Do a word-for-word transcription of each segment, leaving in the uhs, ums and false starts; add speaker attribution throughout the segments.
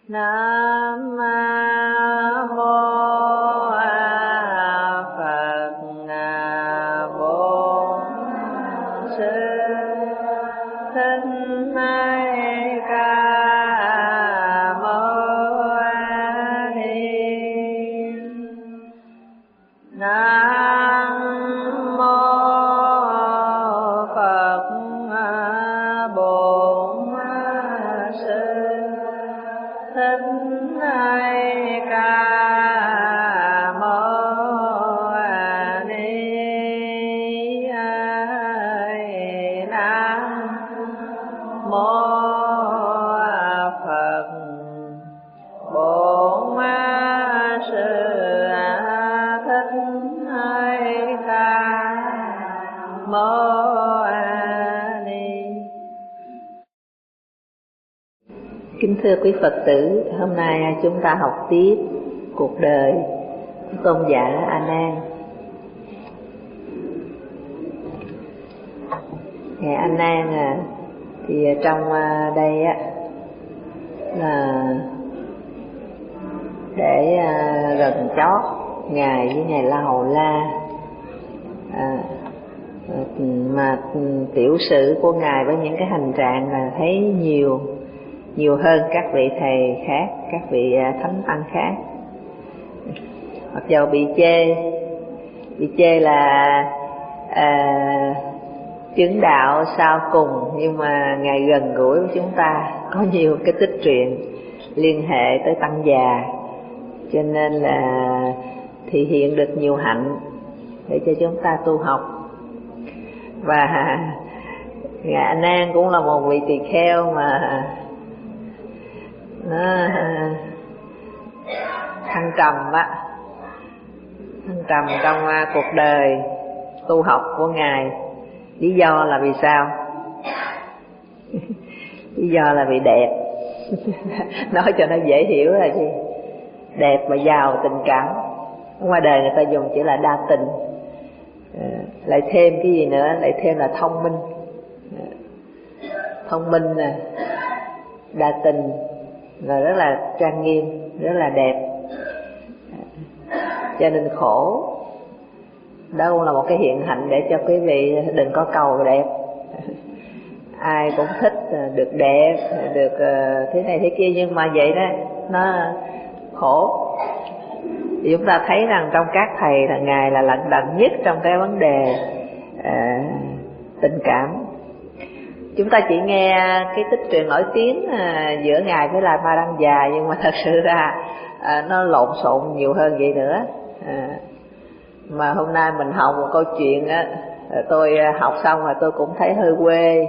Speaker 1: Nam mô Phật Bổn Sư Thích Ca Mâu Ni. Nam mô Phật Bổn Sư Thích Ca Mâu Ni. Nam mô Phật Bổn Sư Thích Ca Mâu Ni. Kính thưa quý Phật tử, hôm nay chúng ta học tiếp cuộc đời tôn giả A Nan. Ngài A Nan à, thì trong đây á là để gần chót ngài với ngài La Hầu La, à, mà tiểu sử của ngài với những cái hành trạng là thấy nhiều nhiều hơn các vị thầy khác, các vị thánh tăng khác. Mặc dù bị chê, bị chê là à, chứng đạo sau cùng, nhưng mà ngài gần gũi với chúng ta, có nhiều cái tích truyện liên hệ tới tăng già, cho nên là thể hiện được nhiều hạnh để cho chúng ta tu học. Và ngài A Nan cũng là một vị tỳ kheo mà nó thăng trầm á, thăng trầm trong cuộc đời tu học của ngài. Lý do là vì sao? Lý do là vì đẹp. Nói cho nó dễ hiểu là gì? Đẹp mà giàu tình cảm. Ngoài đời người ta dùng chữ là đa tình, à, lại thêm cái gì nữa? Lại thêm là thông minh. À, thông minh nè, đa tình, và rất là trang nghiêm, rất là đẹp. À, cho nên khổ. Đó cũng là một cái hiện hạnh để cho quý vị đừng có cầu đẹp. Ai cũng thích được đẹp, được thế này thế kia, nhưng mà vậy đó nó khổ. Thì chúng ta thấy rằng trong các thầy là ngài là lận đận nhất trong cái vấn đề à, tình cảm. Chúng ta chỉ nghe cái tích truyện nổi tiếng à, giữa ngài với là Ma Đăng Già, nhưng mà thật sự ra à, nó lộn xộn nhiều hơn vậy nữa. À, mà hôm nay mình học một câu chuyện á, tôi học xong rồi tôi cũng thấy hơi quê.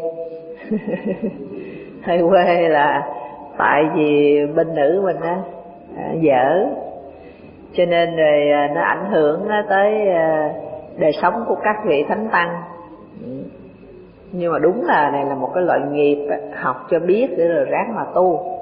Speaker 1: Hơi quê là tại vì bên nữ mình á dở, cho nên rồi nó ảnh hưởng tới đời sống của các vị thánh tăng. Nhưng mà đúng là này là một cái loại nghiệp, học cho biết để rồi ráng mà tu.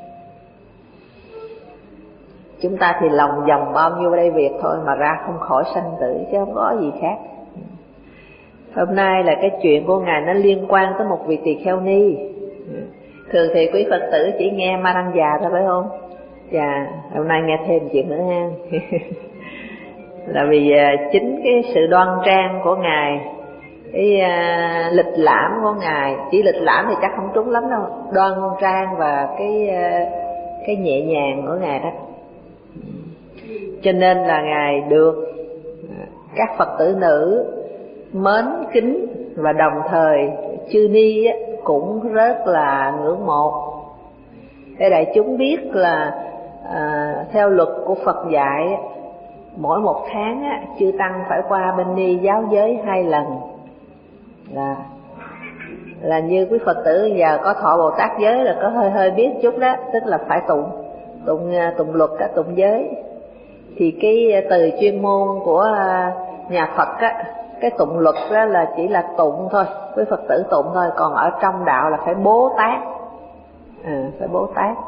Speaker 1: Chúng ta thì lòng vòng bao nhiêu đây việc thôi mà ra không khỏi sanh tử, chứ không có gì khác. Hôm nay là cái chuyện của ngài nó liên quan tới một vị tỳ kheo ni. Thường thì quý Phật tử chỉ nghe Ma Đăng Già thôi phải không? Dạ, hôm nay nghe thêm chuyện nữa ha. Là vì chính cái sự đoan trang của ngài, cái uh, lịch lãm của ngài, chỉ lịch lãm thì chắc không trúng lắm đâu, đoan trang và cái uh, cái nhẹ nhàng của ngài đó, cho nên là ngài được các Phật tử nữ mến kính, và đồng thời chư ni cũng rất là ngưỡng mộ. Để đại chúng biết là à, theo luật của Phật dạy, mỗi một tháng á, chư tăng phải qua bên ni giáo giới hai lần. Là là như quý Phật tử giờ có thọ Bồ Tát giới là có hơi hơi biết chút đó, tức là phải tụng tụng tụng luật á, tụng giới. Thì cái từ chuyên môn của nhà Phật á, cái tụng luật đó là chỉ là tụng thôi, quý Phật tử tụng thôi, còn ở trong đạo là phải bố tát. À, phải bố tát.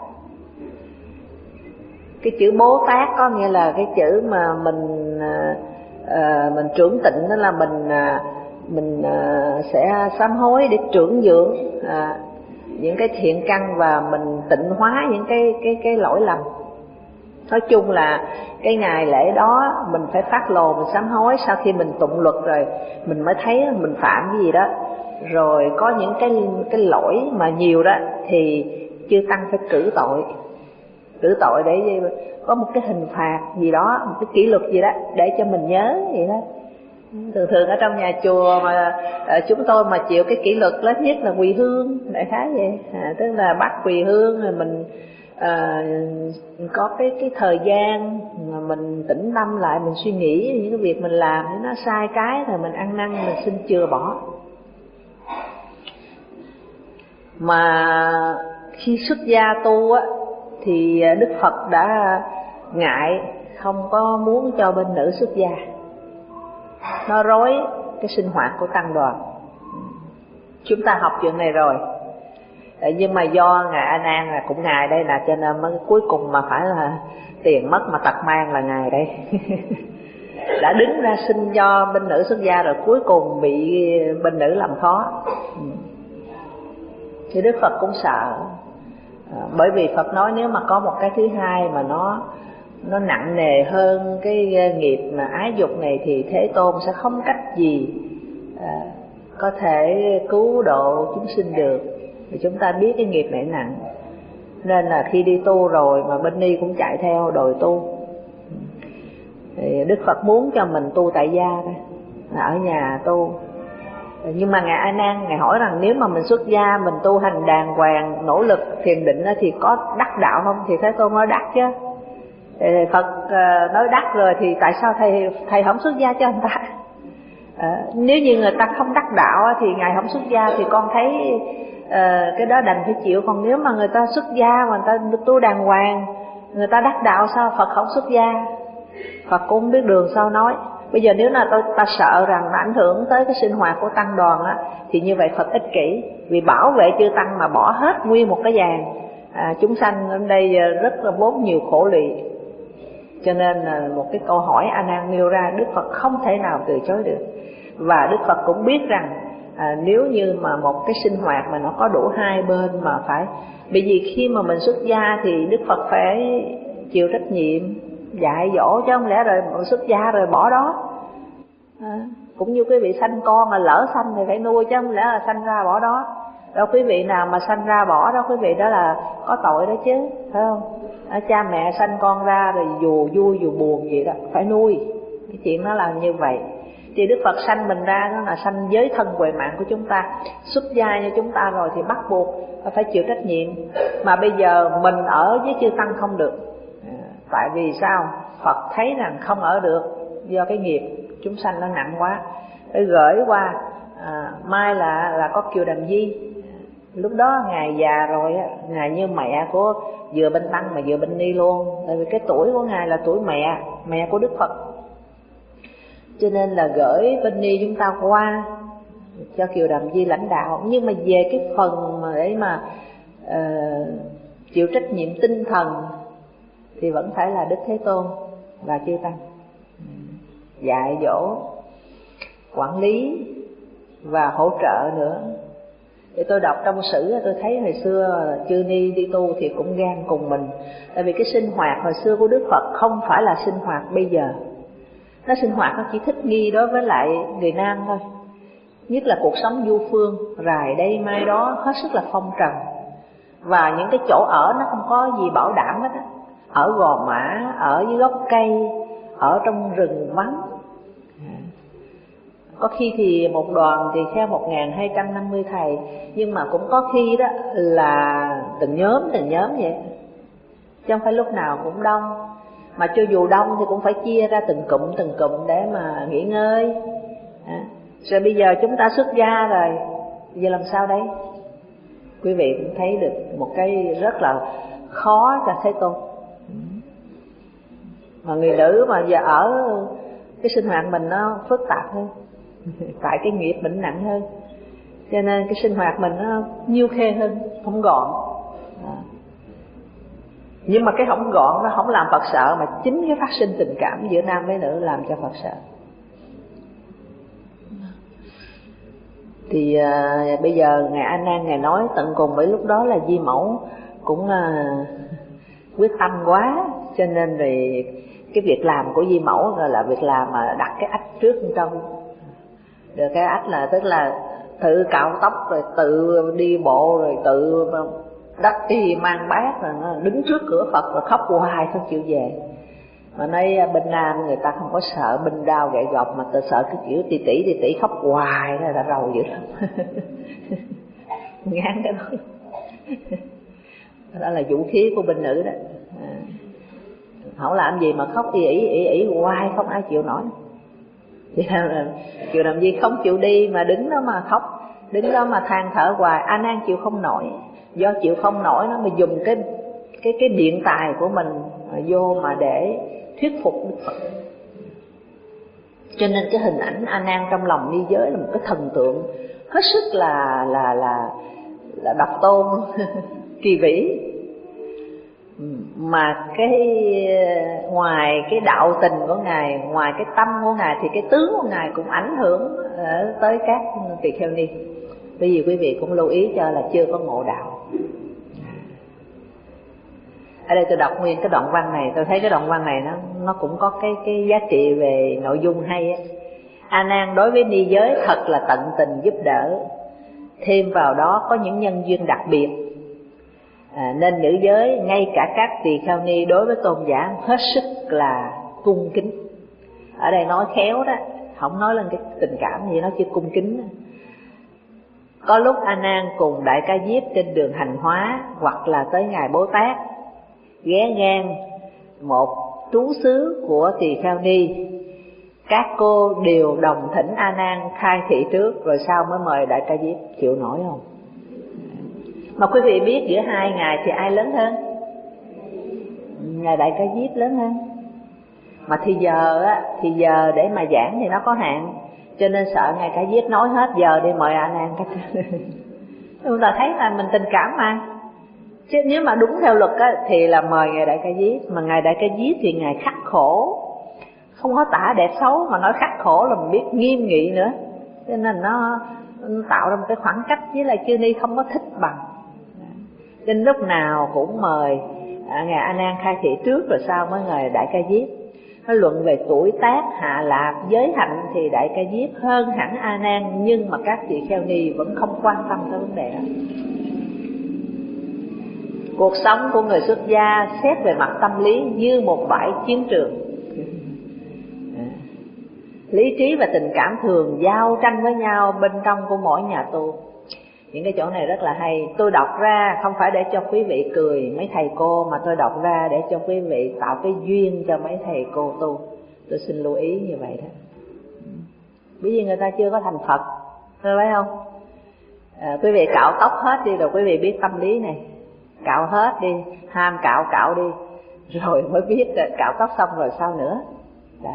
Speaker 1: Cái chữ bố tát có nghĩa là cái chữ mà mình à, mình trưởng tịnh, đó là mình à, mình à, sẽ sám hối để trưởng dưỡng à, những cái thiện căn và mình tịnh hóa những cái cái cái lỗi lầm. Nói chung là cái ngày lễ đó mình phải phát lồ, mình sám hối. Sau khi mình tụng luật rồi mình mới thấy mình phạm cái gì đó, rồi có những cái cái lỗi mà nhiều đó thì chư tăng phải cử tội, cử tội để có một cái hình phạt gì đó, một cái kỷ luật gì đó để cho mình nhớ vậy đó. Thường thường ở trong nhà chùa mà à, chúng tôi mà chịu cái kỷ luật lớn nhất là quỳ hương, đại khái vậy. À, tức là bắt quỳ hương rồi mình à, có cái cái thời gian mà mình tĩnh tâm lại, mình suy nghĩ những cái việc mình làm nếu nó sai cái rồi mình ăn năn, mình xin chừa bỏ. Mà khi xuất gia tu á thì Đức Phật đã ngại, không có muốn cho bên nữ xuất gia, nó rối cái sinh hoạt của tăng đoàn. Chúng ta học chuyện này rồi, nhưng mà do Ngài A Nan là cũng Ngài đây là cho nên mới cuối cùng mà phải là tiền mất mà tật mang là Ngài đây. Đã đứng ra xin cho bên nữ xuất gia rồi cuối cùng bị bên nữ làm khó. Thì Đức Phật cũng sợ, à, bởi vì Phật nói nếu mà có một cái thứ hai mà nó nó nặng nề hơn cái nghiệp mà ái dục này thì Thế Tôn sẽ không cách gì à, có thể cứu độ chúng sinh được. Vì chúng ta biết cái nghiệp này nặng, nên là khi đi tu rồi mà bên ni cũng chạy theo đòi tu. Thì Đức Phật muốn cho mình tu tại gia đó, là ở nhà tu. Nhưng mà Ngài A Nan, Ngài hỏi rằng nếu mà mình xuất gia, mình tu hành đàng hoàng, nỗ lực thiền định thì có đắc đạo không? Thì Thế Tôn nói đắc chứ. Thì Phật nói đắc rồi thì tại sao thầy thầy không xuất gia cho người ta? À, nếu như người ta không đắc đạo thì Ngài không xuất gia thì con thấy uh, cái đó đành phải chịu. Còn nếu mà người ta xuất gia mà người ta tu đàng hoàng, người ta đắc đạo, sao Phật không xuất gia? Phật cũng không biết đường sao nói. Bây giờ nếu là tôi ta sợ rằng nó ảnh hưởng tới cái sinh hoạt của tăng đoàn á, thì như vậy Phật ích kỷ, vì bảo vệ chư tăng mà bỏ hết nguyên một cái dàn à, chúng sanh ở đây rất là vốn nhiều khổ lụy. Cho nên là một cái câu hỏi A Nan nêu ra, Đức Phật không thể nào từ chối được. Và Đức Phật cũng biết rằng à, nếu như mà một cái sinh hoạt mà nó có đủ hai bên mà phải, bởi vì khi mà mình xuất gia thì Đức Phật phải chịu trách nhiệm dạy dỗ, chứ không lẽ rồi xuất gia rồi bỏ đó. À, cũng như quý vị sanh con mà lỡ sanh thì phải nuôi, chứ không lẽ là sanh ra bỏ đó. Đâu quý vị nào mà sanh ra bỏ đó, quý vị đó là có tội đó chứ, phải không? À, cha mẹ sanh con ra rồi dù vui dù buồn gì đó phải nuôi, cái chuyện nó là như vậy. Thì Đức Phật sanh mình ra đó là sanh giới thân huệ mạng của chúng ta, xuất gia như chúng ta rồi thì bắt buộc phải chịu trách nhiệm. Mà bây giờ mình ở với chư tăng không được, à, tại vì sao? Phật thấy rằng không ở được do cái nghiệp chúng sanh nó nặng quá, phải gửi qua à, mai là là có Kiều Đàm Di. Lúc đó Ngài già rồi á, Ngài như mẹ của vừa bên tăng mà vừa bên ni luôn. Tại vì cái tuổi của Ngài là tuổi mẹ, mẹ của Đức Phật. Cho nên là gửi bên ni chúng ta qua cho Kiều Đàm Di lãnh đạo. Nhưng mà về cái phần mà để mà uh, chịu trách nhiệm tinh thần thì vẫn phải là Đức Thế Tôn và chư tăng dạy dỗ, quản lý và hỗ trợ nữa. Để tôi đọc trong sử tôi thấy hồi xưa chư ni đi tu thì cũng gan cùng mình. Tại vì cái sinh hoạt hồi xưa của Đức Phật không phải là sinh hoạt bây giờ. Nó sinh hoạt nó chỉ thích nghi đối với lại người nam thôi. Nhất là cuộc sống du phương, rài đây mai đó, hết sức là phong trần. Và những cái chỗ ở nó không có gì bảo đảm hết á. Ở gò mã, ở dưới gốc cây, ở trong rừng vắng. Có khi thì một đoàn thì theo một nghìn hai trăm năm mươi thầy, nhưng mà cũng có khi đó là từng nhóm từng nhóm vậy, chứ không phải lúc nào cũng đông. Mà cho dù đông thì cũng phải chia ra từng cụm từng cụm để mà nghỉ ngơi. À, rồi bây giờ chúng ta xuất gia rồi, giờ làm sao đấy? Quý vị cũng thấy được một cái rất là khó cho Thế Tôn. Mà người nữ mà giờ ở cái sinh hoạt mình nó phức tạp hơn, tại cái nghiệp mình nặng hơn, cho nên cái sinh hoạt mình nó nhiêu khê hơn, không gọn. À. Nhưng mà cái không gọn nó không làm Phật sợ, mà chính cái phát sinh tình cảm giữa nam với nữ làm cho Phật sợ. Thì à, bây giờ ngài A Nan ngài nói tận cùng với lúc đó là Di Mẫu cũng à, quyết tâm quá, cho nên thì cái việc làm của Di Mẫu là việc làm mà đặt cái ách trước bên trong. Được cái ách là tức là tự cạo tóc rồi tự đi bộ rồi tự đắp y mang bát rồi nó đứng trước cửa Phật rồi khóc hoài không chịu về. Mà nói bên Nam người ta không có sợ binh đao gậy gộc, mà ta sợ cái kiểu tỷ tỷ tỷ tỷ khóc hoài đó là rầu dữ lắm. Ngán cái đó. Đó là vũ khí của bên nữ đó. À, không làm gì mà khóc ỉ ỉ ỉ ỉ hoài không ai chịu nổi. Thì là chịu làm gì, không chịu đi mà đứng đó mà khóc, đứng đó mà than thở hoài. A Nan chịu không nổi, do chịu không nổi nó mà dùng cái cái cái điện tài của mình mà vô mà để thuyết phục Đức Phật. Cho nên cái hình ảnh A Nan trong lòng ni giới là một cái thần tượng hết sức là là là là độc tôn kỳ vĩ. Mà cái ngoài cái đạo tình của ngài, ngoài cái tâm của ngài thì cái tướng của ngài cũng ảnh hưởng tới các tỳ kheo ni. Bởi vì quý vị cũng lưu ý cho là chưa có ngộ đạo. Ở đây tôi đọc nguyên cái đoạn văn này, tôi thấy cái đoạn văn này nó nó cũng có cái cái giá trị về nội dung hay á. A Nan đối với ni giới thật là tận tình giúp đỡ, thêm vào đó có những nhân duyên đặc biệt. À, nên nữ giới ngay cả các tỳ kheo ni đối với tôn giả hết sức là cung kính. Ở đây nói khéo đó, không nói lên cái tình cảm gì, nó chỉ cung kính. Có lúc A Nan cùng Đại Ca Diếp trên đường hành hóa, hoặc là tới ngài Bố Tát ghé ngang một trú xứ của tỳ kheo ni, các cô đều đồng thỉnh A Nan khai thị trước, rồi sau mới mời Đại Ca Diếp. Chịu nổi không? Mà quý vị biết giữa hai ngài thì ai lớn hơn? Ngài Đại Ca Diếp lớn hơn. Mà thì giờ á, thì giờ để mà giảng thì nó có hạn, cho nên sợ ngài Ca Diếp nói hết giờ đi mời A Nan cách. Chúng ta thấy là mình tình cảm mà. Chứ nếu mà đúng theo luật á, thì là mời ngài Đại Ca Diếp. Mà ngài Đại Ca Diếp thì ngài khắc khổ, không có tả đẹp xấu, mà nói khắc khổ là mình biết nghiêm nghị nữa. Cho nên nó tạo ra một cái khoảng cách với lại chư ni không có thích bằng. Nên lúc nào cũng mời à, ngài A Nan khai thị trước, rồi sau mới ngài Đại Ca Diếp. Nó luận về tuổi tác, hạ lạc, giới hạnh thì Đại Ca Diếp hơn hẳn A Nan, nhưng mà các tỳ kheo ni vẫn không quan tâm tới vấn đề đó. Cuộc sống của người xuất gia xét về mặt tâm lý như một bãi chiến trường. Lý trí và tình cảm thường giao tranh với nhau bên trong của mỗi nhà tu. Những cái chỗ này rất là hay. Tôi đọc ra không phải để cho quý vị cười mấy thầy cô, mà tôi đọc ra để cho quý vị tạo cái duyên cho mấy thầy cô tu. Tôi xin lưu ý như vậy đó. Bởi vì người ta chưa có thành Phật, thấy phải không? À, quý vị cạo tóc hết đi rồi quý vị biết tâm lý này. Cạo hết đi, ham cạo cạo đi, rồi mới biết cạo tóc xong rồi sao nữa. Đó.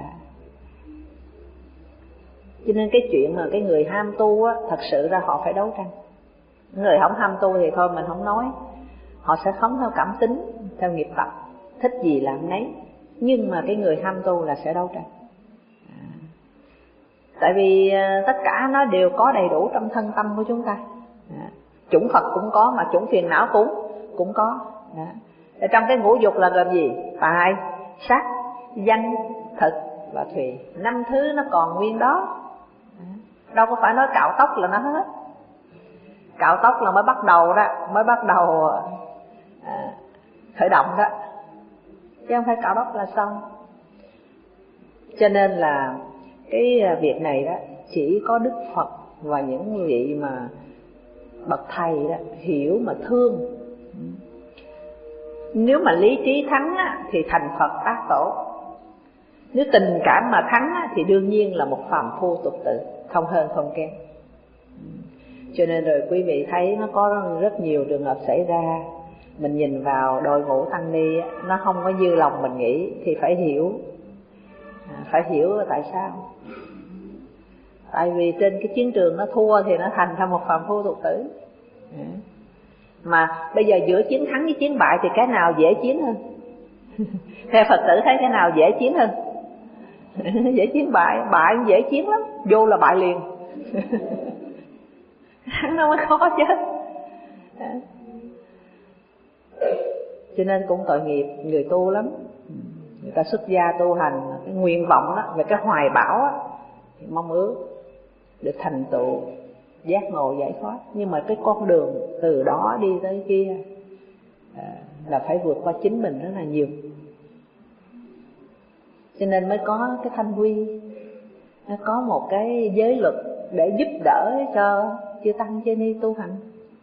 Speaker 1: Cho nên cái chuyện mà cái người ham tu á, thật sự ra họ phải đấu tranh. Người không ham tu thì thôi mình không nói, họ sẽ sống theo cảm tính, theo nghiệp tập, thích gì làm nấy. Nhưng mà cái người ham tu là sẽ đấu tranh. À, tại vì tất cả nó đều có đầy đủ trong thân tâm của chúng ta. À, chủng Phật cũng có, mà chủng phiền não cũng cũng có. Đó. Ở trong cái ngũ dục là gồm gì? Tài, sắc, danh, thực và thùy. Năm thứ nó còn nguyên đó. Đâu có phải nói cạo tóc là nó hết. Cạo tóc là mới bắt đầu đó, mới bắt đầu à, khởi động đó, chứ không phải cạo tóc là xong. Cho nên là cái việc này đó chỉ có Đức Phật và những vị mà bậc thầy đó hiểu mà thương. Nếu mà lý trí thắng á, thì thành Phật tác tổ. Nếu tình cảm mà thắng á, thì đương nhiên là một phàm phu tục tử, không hơn không kém. Cho nên rồi quý vị thấy nó có rất nhiều trường hợp xảy ra. Mình nhìn vào đội ngũ tăng ni á, nó không có như lòng mình nghĩ, thì phải hiểu. à, Phải hiểu tại sao. Tại vì trên cái chiến trường nó thua thì nó thành ra một phàm phu tục tử. à. Mà bây giờ giữa chiến thắng với chiến bại thì cái nào dễ chiến hơn? Theo Phật tử thấy cái nào dễ chiến hơn? Dễ chiến bại, bại dễ chiến lắm, vô là bại liền. hắn nó mới khó chứ. Cho nên cũng tội nghiệp người tu lắm. Người ta xuất gia tu hành, cái nguyện vọng đó, về cái hoài bão đó, thì mong ước được thành tựu giác ngộ giải thoát. Nhưng mà cái con đường từ đó đi tới kia à, là phải vượt qua chính mình rất là nhiều. Cho nên mới có cái Thanh Quy, nó có một cái giới luật để giúp đỡ cho chư tăng chư ni tu hành.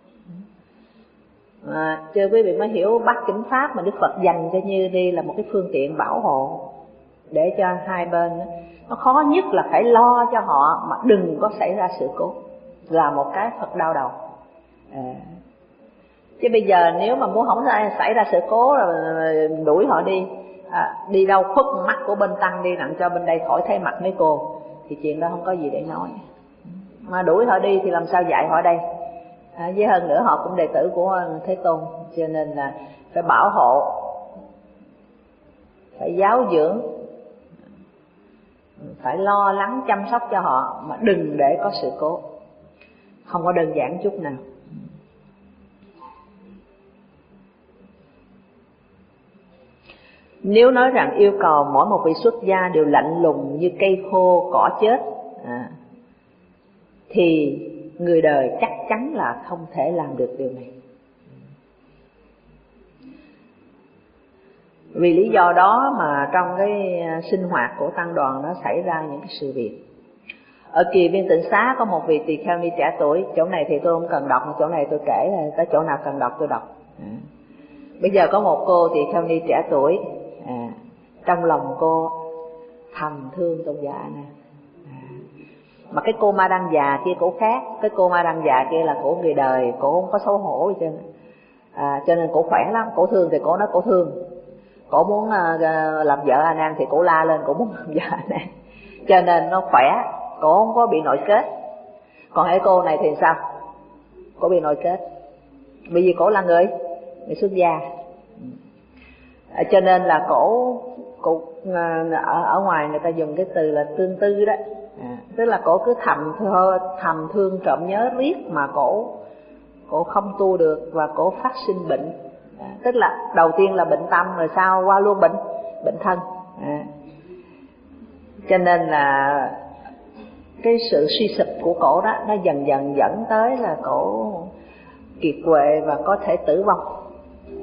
Speaker 1: À, chứ quý vị mới hiểu bát chánh pháp mà Đức Phật dành cho Như Ni là một cái phương tiện bảo hộ để cho hai bên. Nó khó nhất là phải lo cho họ mà đừng có xảy ra sự cố, là một cái thật đau đầu. À, chứ bây giờ nếu mà muốn không xảy ra sự cố rồi đuổi họ đi, à, đi đâu khuất mắt của bên tăng đi đặng cho bên đây khỏi thấy mặt mấy cô, thì chuyện đó không có gì để nói. Mà đuổi họ đi thì làm sao dạy họ đây? À, với hơn nữa họ cũng đệ tử của Thế Tôn, cho nên là phải bảo hộ, phải giáo dưỡng, phải lo lắng chăm sóc cho họ mà đừng để có sự cố. Không có đơn giản chút nào. Nếu nói rằng yêu cầu mỗi một vị xuất gia đều lạnh lùng như cây khô cỏ chết, à, thì người đời chắc chắn là không thể làm được điều này. Vì lý do đó mà trong cái sinh hoạt của tăng đoàn nó xảy ra những cái sự việc. Ở Kỳ Viên Tịnh Xá có một vị tỳ kheo ni trẻ tuổi, chỗ này thì tôi không cần đọc, chỗ này tôi kể là tới chỗ nào cần đọc tôi đọc. À, bây giờ có một cô tỳ kheo ni trẻ tuổi, à, trong lòng cô thầm thương tôn giả nè. Mà cái cô ma đăng già kia cổ khác, cái cô ma đăng già kia là cổ người đời, cổ không có xấu hổ gì trơn. À, cho nên cổ khỏe lắm, cổ thương thì cổ nói cổ thương, cổ muốn uh, làm vợ A Nan thì cổ la lên cổ muốn làm vợ A Nan, cho nên nó khỏe, cổ không có bị nội kết. Còn cái cô này thì sao? Cổ bị nội kết, bởi vì cổ là người người xuất gia. À, cho nên là cổ cổ uh, ở, ở ngoài người ta dùng cái từ là tương tư đó. À, tức là cổ cứ thầm thơ, thầm thương trộm nhớ riết mà cổ cổ không tu được và cổ phát sinh bệnh. À, tức là đầu tiên là bệnh tâm rồi sau qua luôn bệnh bệnh thân. À, cho nên là cái sự suy sụp của cổ đó nó dần dần dẫn tới là cổ kiệt quệ và có thể tử vong. Ừ.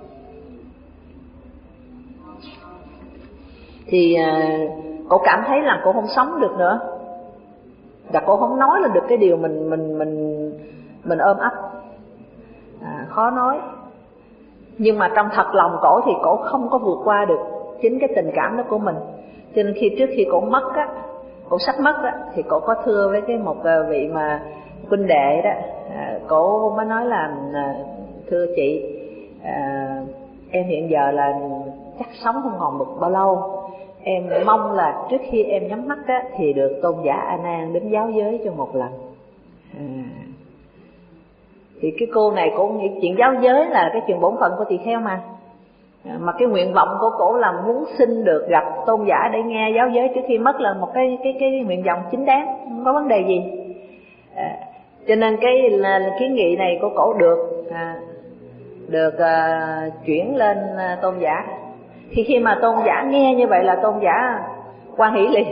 Speaker 1: Thì à, cô cảm thấy là cô không sống được nữa, và cô không nói là được cái điều mình mình mình mình ôm ấp, à, khó nói. Nhưng mà trong thật lòng cổ thì cổ không có vượt qua được chính cái tình cảm đó của mình. Cho nên khi trước khi cổ mất á, cổ sắp mất á, thì cổ có thưa với cái một vị mà huynh đệ đó, à, cổ mới nói là thưa chị, à, em hiện giờ là chắc sống không còn được bao lâu. Em mong là trước khi em nhắm mắt á, thì được tôn giả A Nan đến giáo giới cho một lần. À, thì cái cô này cô nghĩ chuyện giáo giới là cái chuyện bổn phận của tỳ kheo mà. À, mà cái nguyện vọng của cổ là muốn xin được gặp tôn giả để nghe giáo giới trước khi mất là một cái cái cái nguyện vọng chính đáng, không có vấn đề gì. À, cho nên cái là, kiến nghị này của cổ được à, được à, chuyển lên à, tôn giả. Thì khi mà tôn giả nghe như vậy là tôn giả hoan hỷ liền.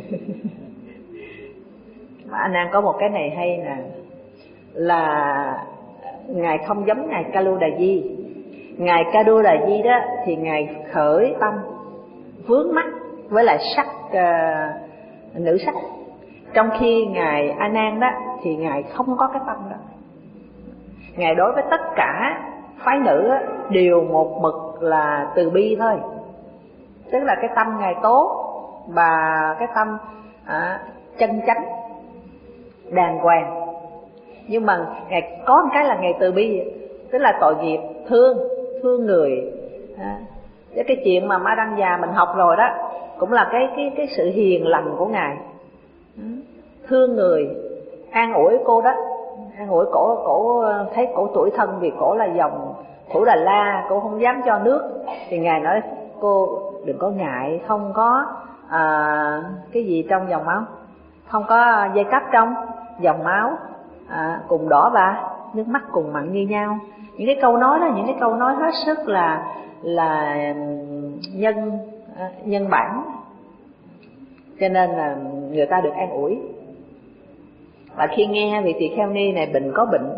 Speaker 1: Mà A Nan có một cái này hay nè, là ngài không giống ngài Ca Lu Đà Di. Ngài Ca Lu Đà Di đó thì ngài khởi tâm vướng mắc với lại sắc uh, nữ sắc, trong khi ngài A Nan đó thì ngài không có cái tâm đó. Ngài đối với tất cả phái nữ á, đều một mực là từ bi thôi, tức là cái tâm ngài tốt và cái tâm à, chân chánh đàng hoàng. Nhưng mà ngài có một cái là ngài từ bi, tức là tội nghiệp, thương thương người. À, cái chuyện mà Ma Đăng Già mình học rồi đó, cũng là cái cái cái sự hiền lành của ngài, thương người, an ủi cô đó, an ủi cổ. Cổ thấy cổ tuổi thân vì cổ là dòng Thủ Đà La, cô không dám cho nước, thì ngài nói cô đừng có ngại, không có à, cái gì trong dòng máu, không có dây cáp trong dòng máu, à, cùng đỏ ba, nước mắt cùng mặn như nhau. Những cái câu nói đó, những cái câu nói hết sức là là nhân nhân bản, cho nên là người ta được an ủi. Và khi nghe vị tỳ kheo ni này bệnh có bệnh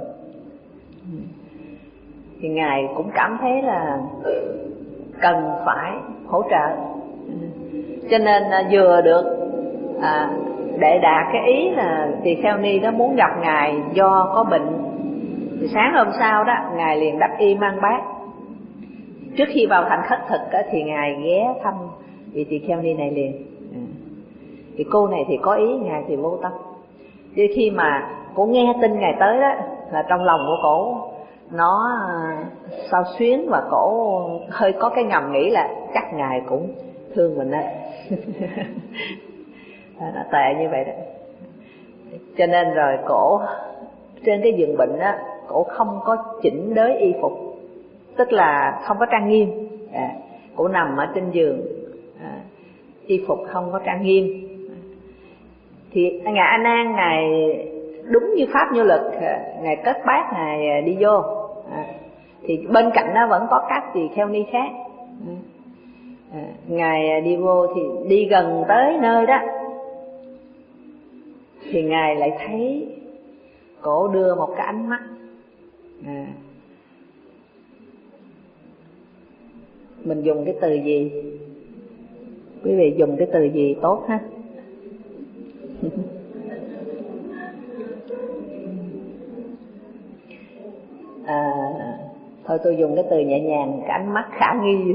Speaker 1: thì ngài cũng cảm thấy là cần phải hỗ trợ, cho nên vừa được à, Đệ Đạt cái ý là tỳ kheo ni đó muốn gặp ngài do có bệnh. Thì sáng hôm sau đó ngài liền đắp y mang bát. Trước khi vào thành khất thực đó, thì ngài ghé thăm vị tỳ kheo ni này liền. Thì cô này thì có ý, ngài thì vô tâm. Chứ khi mà cô nghe tin ngài tới đó là trong lòng của cổ nó sao xuyến, và cổ hơi có cái ngầm nghĩ là chắc ngài cũng thương mình đó. Nó tệ như vậy đó. Cho nên rồi cổ trên cái giường bệnh đó, cổ không có chỉnh đới y phục, tức là không có trang nghiêm. À, cổ nằm ở trên giường, à, y phục không có trang nghiêm. Thì ngài A Nan ngài đúng như pháp như lực, ngài cất bát ngài đi vô. À, thì bên cạnh đó vẫn có các tỳ kheo ni khác. À, ngài đi vô thì đi gần tới nơi đó thì ngài lại thấy cổ đưa một cái ánh mắt. À, mình dùng cái từ gì? Quý vị dùng cái từ gì tốt ha? À, thôi tôi dùng cái từ nhẹ nhàng, cái ánh mắt khả nghi.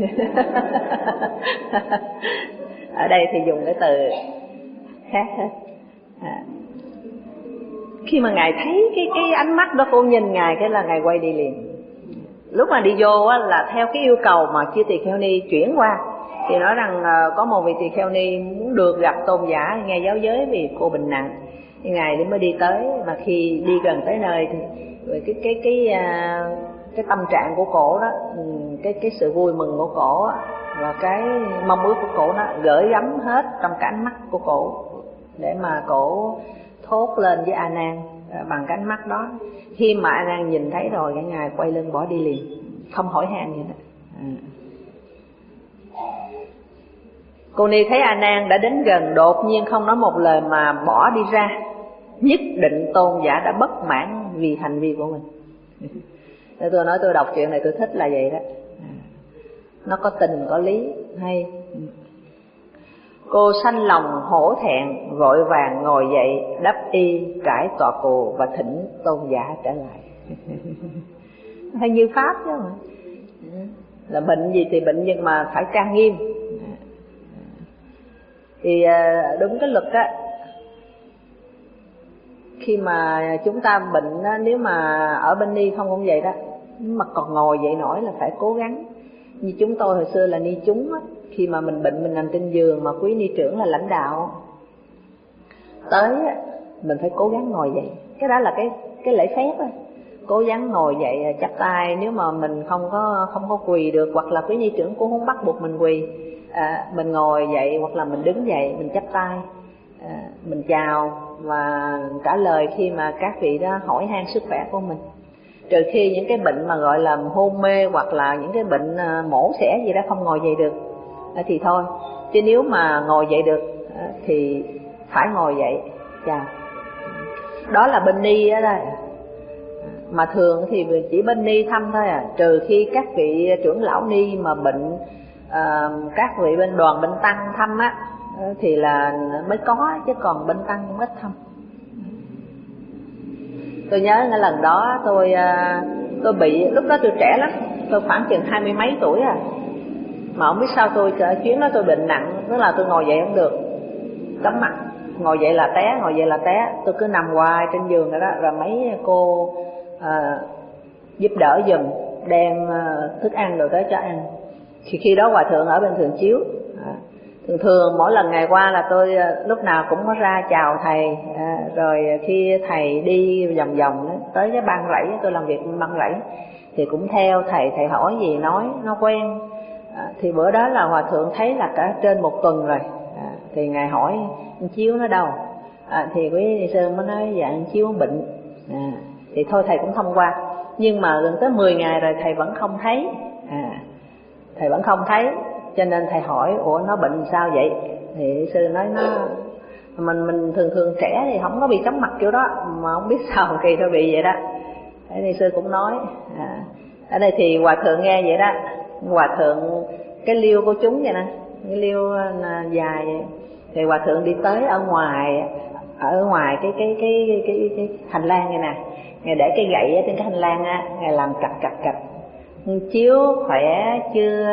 Speaker 1: Ở đây thì dùng cái từ khác hết. À, khi mà ngài thấy cái cái ánh mắt đó, cô nhìn ngài cái là ngài quay đi liền. Lúc mà đi vô á, là theo cái yêu cầu mà chư tỳ kheo ni chuyển qua, thì nói rằng có một vị tỳ kheo ni muốn được gặp tôn giả nghe giáo giới vì cô bệnh nặng, thì ngài mới đi tới. Mà khi đi gần tới nơi thì cái cái cái cái, cái tâm trạng của cổ đó, cái cái sự vui mừng của cổ và cái mong ước của cổ nó gửi gắm hết trong cái ánh mắt của cổ, để mà cổ thốt lên với A Nan bằng cái ánh mắt đó. Khi mà A Nan nhìn thấy rồi, cái ngài quay lưng bỏ đi liền, không hỏi han gì nữa. À. Cô ni thấy A Nan đã đến gần, đột nhiên không nói một lời mà bỏ đi ra, nhất định tôn giả đã bất mãn vì hành vi của mình. Để tôi nói tôi đọc chuyện này tôi thích là vậy đó. À. Nó có tình có lý hay. Cô sanh lòng hổ thẹn, vội vàng ngồi dậy, đắp y, trải tọa cù và thỉnh tôn giả trở lại. Hay như pháp chứ mà. Là bệnh gì thì bệnh, nhưng mà phải trang nghiêm. Thì đúng cái luật á, khi mà chúng ta bệnh á, nếu mà ở bên ni không cũng vậy đó, mà còn ngồi dậy nổi là phải cố gắng. Như chúng tôi hồi xưa là ni chúng á, khi mà mình bệnh mình nằm trên giường mà quý ni trưởng là lãnh đạo tới á, mình phải cố gắng ngồi dậy. Cái đó là cái cái lễ phép á, cố gắng ngồi dậy chắp tay. Nếu mà mình không có không có quỳ được, hoặc là quý ni trưởng cũng không bắt buộc mình quỳ, à, mình ngồi dậy hoặc là mình đứng dậy, mình chắp tay, à, mình chào và trả lời khi mà các vị đó hỏi han sức khỏe của mình. Trừ khi những cái bệnh mà gọi là hôn mê hoặc là những cái bệnh mổ xẻ gì đó không ngồi dậy được thì thôi. Chứ nếu mà ngồi dậy được thì phải ngồi dậy chào. Đó là bên ni đó đây. Mà thường thì chỉ bên ni thăm thôi à, trừ khi các vị trưởng lão ni mà bệnh, à, các vị bên đoàn bên tăng thăm á thì là mới có, chứ còn bên tăng ít thăm. Tôi nhớ cái lần đó tôi tôi bị, lúc đó tôi trẻ lắm, tôi khoảng chừng hai mươi mấy tuổi à, mà không biết sao tôi chuyến đó tôi bệnh nặng, tức là tôi ngồi dậy không được, cắm mặt, ngồi dậy là té, ngồi dậy là té, tôi cứ nằm hoài trên giường rồi đó, rồi mấy cô à, giúp đỡ giùm, đem thức ăn rồi tới cho ăn. Thì khi đó hòa thượng ở bên Thường Chiếu, à, thường thường mỗi lần ngày qua là tôi lúc nào cũng có ra chào thầy, à, rồi khi thầy đi vòng vòng đó, tới cái ban rẫy, tôi làm việc ban rẫy thì cũng theo thầy, thầy hỏi gì nói nó quen. À, thì bữa đó là hòa thượng thấy là cả trên một tuần rồi, à, thì ngài hỏi anh Chiếu nó đâu, à, thì quý Ni Sơn mới nói dạ anh Chiếu bệnh. À, thì thôi thầy cũng thông qua. Nhưng mà gần tới mười ngày rồi thầy vẫn không thấy. À, thầy vẫn không thấy, cho nên thầy hỏi ủa nó bệnh sao vậy? Thì sư nói nó mình mình thường thường trẻ thì không có bị chóng mặt kiểu đó, mà không biết sao kỳ nó bị vậy đó. Thế thì sư cũng nói à, ở đây thì hòa thượng nghe vậy đó, hòa thượng cái liêu của chúng vậy nè, cái liêu dài vậy. Thì hòa thượng đi tới ở ngoài, ở ngoài cái cái cái cái cái, cái hành lang này nè, ngài để cái gậy ở trên cái hành lang á, ngài làm cạch cạch cạch, chiếu khỏe chưa?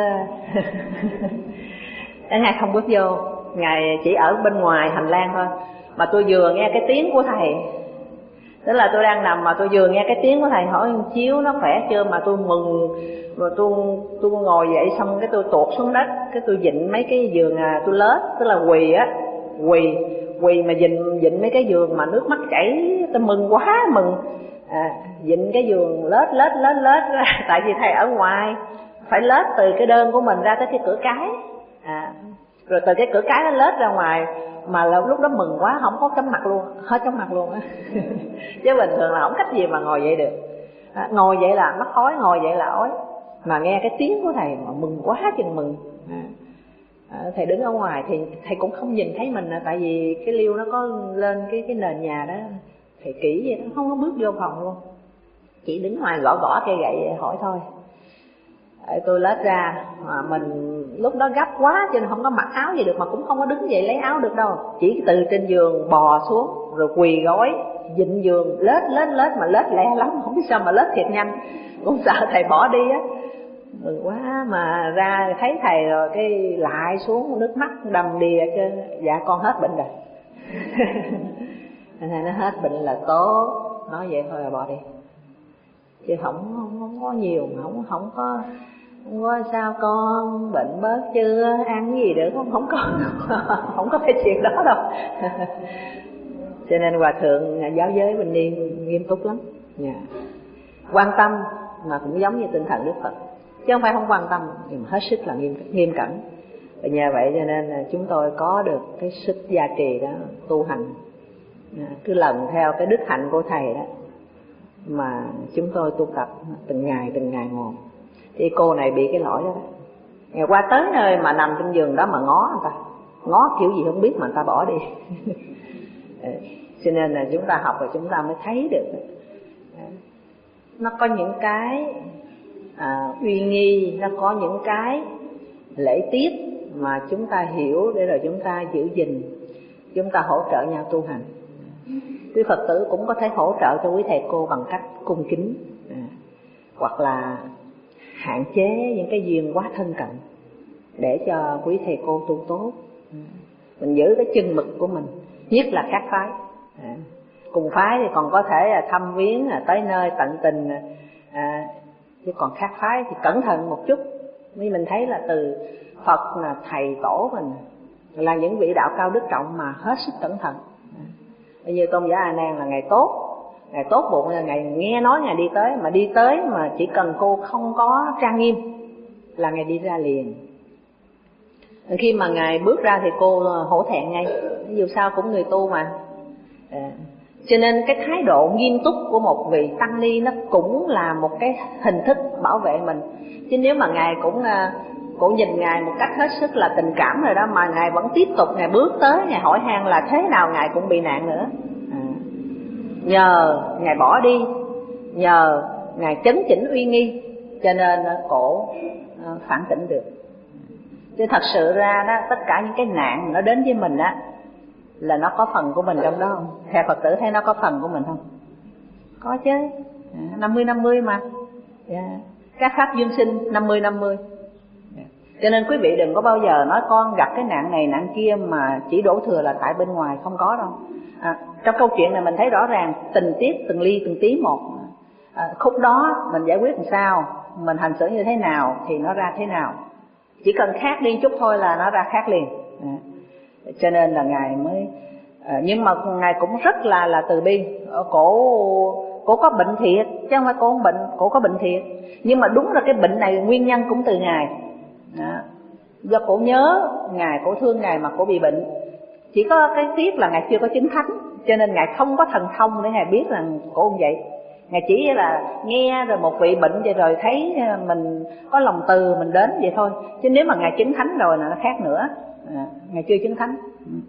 Speaker 1: Ngài không bước vô, ngài chỉ ở bên ngoài hành lang thôi. Mà tôi vừa nghe cái tiếng của thầy, tức là tôi đang nằm mà tôi vừa nghe cái tiếng của thầy hỏi chiếu nó khỏe chưa, mà tôi mừng. Rồi tôi tôi ngồi dậy xong cái tôi tuột xuống đất, cái tôi vịn mấy cái giường à, tôi lết, tức là quỳ á, quỳ quỳ mà vịn vịn mấy cái giường mà nước mắt chảy, tôi mừng quá mừng. À, vịn cái giường lết lết lết lết ra, tại vì thầy ở ngoài phải lết từ cái đơn của mình ra tới cái cửa cái. À, rồi từ cái cửa cái nó lết ra ngoài, mà lúc đó mừng quá không có chóng mặt luôn, hết chóng mặt luôn á. Chứ bình thường là không cách gì mà ngồi vậy được. À, ngồi vậy là mắc ói, ngồi vậy là ói, mà nghe cái tiếng của thầy mà mừng quá chừng mừng. À, à, thầy đứng ở ngoài thì thầy cũng không nhìn thấy mình, tại vì cái liêu nó có lên cái cái nền nhà đó. Thầy kỹ vậy, không có bước vô phòng luôn, chỉ đứng ngoài gõ gõ cây gậy hỏi thôi. Để tôi lết ra, mà mình lúc đó gấp quá cho nên không có mặc áo gì được, mà cũng không có đứng dậy lấy áo được đâu, chỉ từ trên giường bò xuống rồi quỳ gối vịn giường lết lết lết, mà lết lẹ lắm, không biết sao mà lết thiệt nhanh, cũng sợ thầy bỏ đi á. Mừng quá, mà ra thấy thầy rồi cái lại xuống nước mắt đầm đìa chứ. Dạ con hết bệnh rồi. Thầy nó hết bệnh là tốt, nói vậy thôi là bỏ đi, chứ không không, không có nhiều, không không có không có sao con bệnh bớt chưa, ăn gì được không, không có không có cái chuyện đó đâu. Cho nên hòa thượng giáo giới bên đi nghiêm túc lắm, yeah. Quan tâm mà cũng giống như tinh thần Đức Phật, chứ không phải không quan tâm, nhưng mà hết sức là nghiêm nghiêm cẩn. Và nhờ vậy cho nên là chúng tôi có được cái sức gia trì đó, tu hành cứ lần theo cái đức hạnh của thầy đó mà chúng tôi tu tập từng ngày từng ngày một. Thì cô này bị cái lỗi đó, đó. Ngày qua tới nơi mà nằm trên giường đó mà ngó người ta, ngó kiểu gì không biết mà người ta bỏ đi. Cho nên là chúng ta học rồi chúng ta mới thấy được nó có những cái à, uy nghi, nó có những cái lễ tiết mà chúng ta hiểu để rồi chúng ta giữ gìn, chúng ta hỗ trợ nhau tu hành. Quý Phật tử cũng có thể hỗ trợ cho quý thầy cô bằng cách cung kính, à, hoặc là hạn chế những cái duyên quá thân cận để cho quý thầy cô tu tốt. À, mình giữ cái chân mực của mình, nhất là các phái. À, cùng phái thì còn có thể là thăm viếng là tới nơi tận tình, à, chứ còn khác phái thì cẩn thận một chút. Vì mình thấy là từ Phật là thầy tổ mình là những vị đạo cao đức trọng mà hết sức cẩn thận. Bây giờ Tôn giả A Nan là ngày tốt, ngày tốt bụng là ngày nghe nói ngày đi tới, mà đi tới mà chỉ cần cô không có trang nghiêm là ngày đi ra liền. Khi mà ngài bước ra thì cô hổ thẹn ngay, dù sao cũng người tu mà. À, cho nên cái thái độ nghiêm túc của một vị tăng ni nó cũng là một cái hình thức bảo vệ mình. Chứ nếu mà ngài cũng cũng nhìn ngài một cách hết sức là tình cảm rồi đó, mà ngài vẫn tiếp tục ngài bước tới, ngài hỏi han là thế nào ngài cũng bị nạn nữa. À, nhờ ngài bỏ đi, nhờ ngài chấn chỉnh uy nghi, cho nên cổ phản tỉnh được. Chứ thật sự ra đó, tất cả những cái nạn nó đến với mình á là nó có phần của mình trong đó không? Theo Phật tử thấy nó có phần của mình không? Có chứ, năm mươi năm mươi mà. Yeah. Các pháp duyên sinh năm mươi năm mươi. Yeah. Cho nên quý vị đừng có bao giờ nói con gặp cái nạn này nạn kia mà chỉ đổ thừa là tại bên ngoài, không có đâu. À, trong câu chuyện này mình thấy rõ ràng tình tiết từng ly từng tí một. À, khúc đó mình giải quyết làm sao, mình hành xử như thế nào thì nó ra thế nào. Chỉ cần khác đi chút thôi là nó ra khác liền. À, cho nên là ngài mới à, nhưng mà ngài cũng rất là là từ bi. Cổ cổ có bệnh thiệt chứ không phải cổ không bệnh, cổ có bệnh thiệt, nhưng mà đúng là cái bệnh này nguyên nhân cũng từ ngài. Đó. Do cổ nhớ ngài, cổ thương ngài mà cổ bị bệnh. Chỉ có cái tiếc là ngài chưa có chứng thánh,
Speaker 2: Cho nên Ngài không có thần thông để Ngài biết rằng cổ ông vậy. Ngài chỉ là nghe rồi một vị bệnh vậy rồi thấy mình có lòng từ mình đến vậy thôi. Chứ nếu mà Ngài chứng thánh rồi là nó khác nữa. À, Ngài chưa chứng thánh.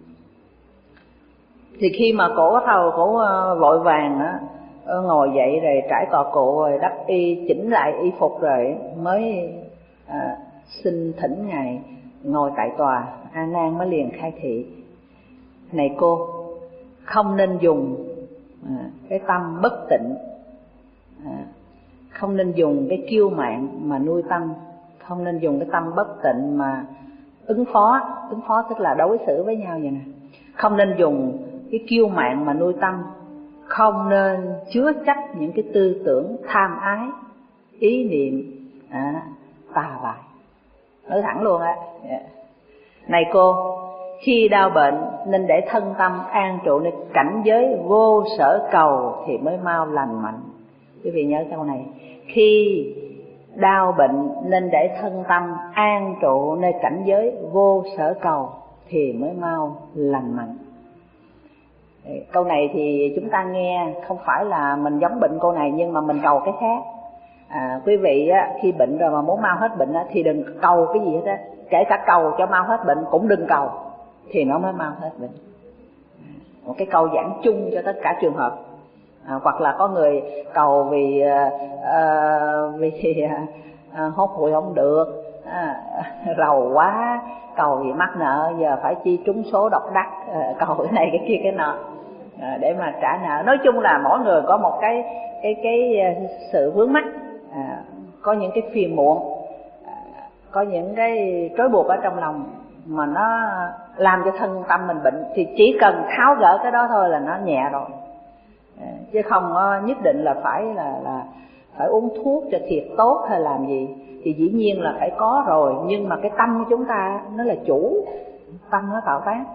Speaker 2: Thì khi mà cổ thầu cổ vội vàng á, ngồi dậy rồi trải cọ cụ rồi đắp y, chỉnh lại y phục rồi mới à, xin thỉnh Ngài ngồi tại tòa. A Nan mới liền khai thị: này cô, không nên dùng à, cái tâm bất tịnh, à, không nên dùng cái kiêu mạn mà nuôi tâm, không nên dùng cái tâm bất tịnh mà ứng phó. Ứng phó tức là đối xử với nhau vậy nè. Không nên dùng cái kiêu mạn mà nuôi tâm, không nên chứa chấp những cái tư tưởng tham ái, ý niệm à, tà bại. Nói thẳng luôn á. Yeah. Này cô, khi đau bệnh nên để thân tâm an trụ nơi cảnh giới vô sở cầu thì mới mau lành mạnh. Quý vị nhớ câu này. Khi đau bệnh nên để thân tâm an trụ nơi cảnh giới vô sở cầu thì mới mau lành mạnh. Câu này thì chúng ta nghe không phải là mình giống bệnh cô này, nhưng mà mình cầu cái khác. À, quý vị á, khi bệnh rồi mà muốn mau hết bệnh á, thì đừng cầu cái gì hết á. Kể cả cầu cho mau hết bệnh cũng đừng cầu, thì nó mới mau hết bệnh. Một cái câu giảng chung cho tất cả trường hợp. À, hoặc là có người cầu vì uh, vì uh, hốt hụi không được, à, rầu quá, cầu vì mắc nợ giờ phải chi trúng số độc đắc, uh, cầu cái này cái kia cái nọ uh, để mà trả nợ. Nói chung là mỗi người có một cái cái cái sự vướng mắc, à, có những cái phiền muộn, à, có những cái trói buộc ở trong lòng mà nó làm cho thân tâm mình bệnh, thì chỉ cần tháo gỡ cái đó thôi là nó nhẹ rồi. À, chứ không nhất định là phải là là phải uống thuốc cho thiệt tốt hay làm gì, thì dĩ nhiên là phải có rồi, nhưng mà cái tâm của chúng ta nó là chủ, tâm nó tạo tác.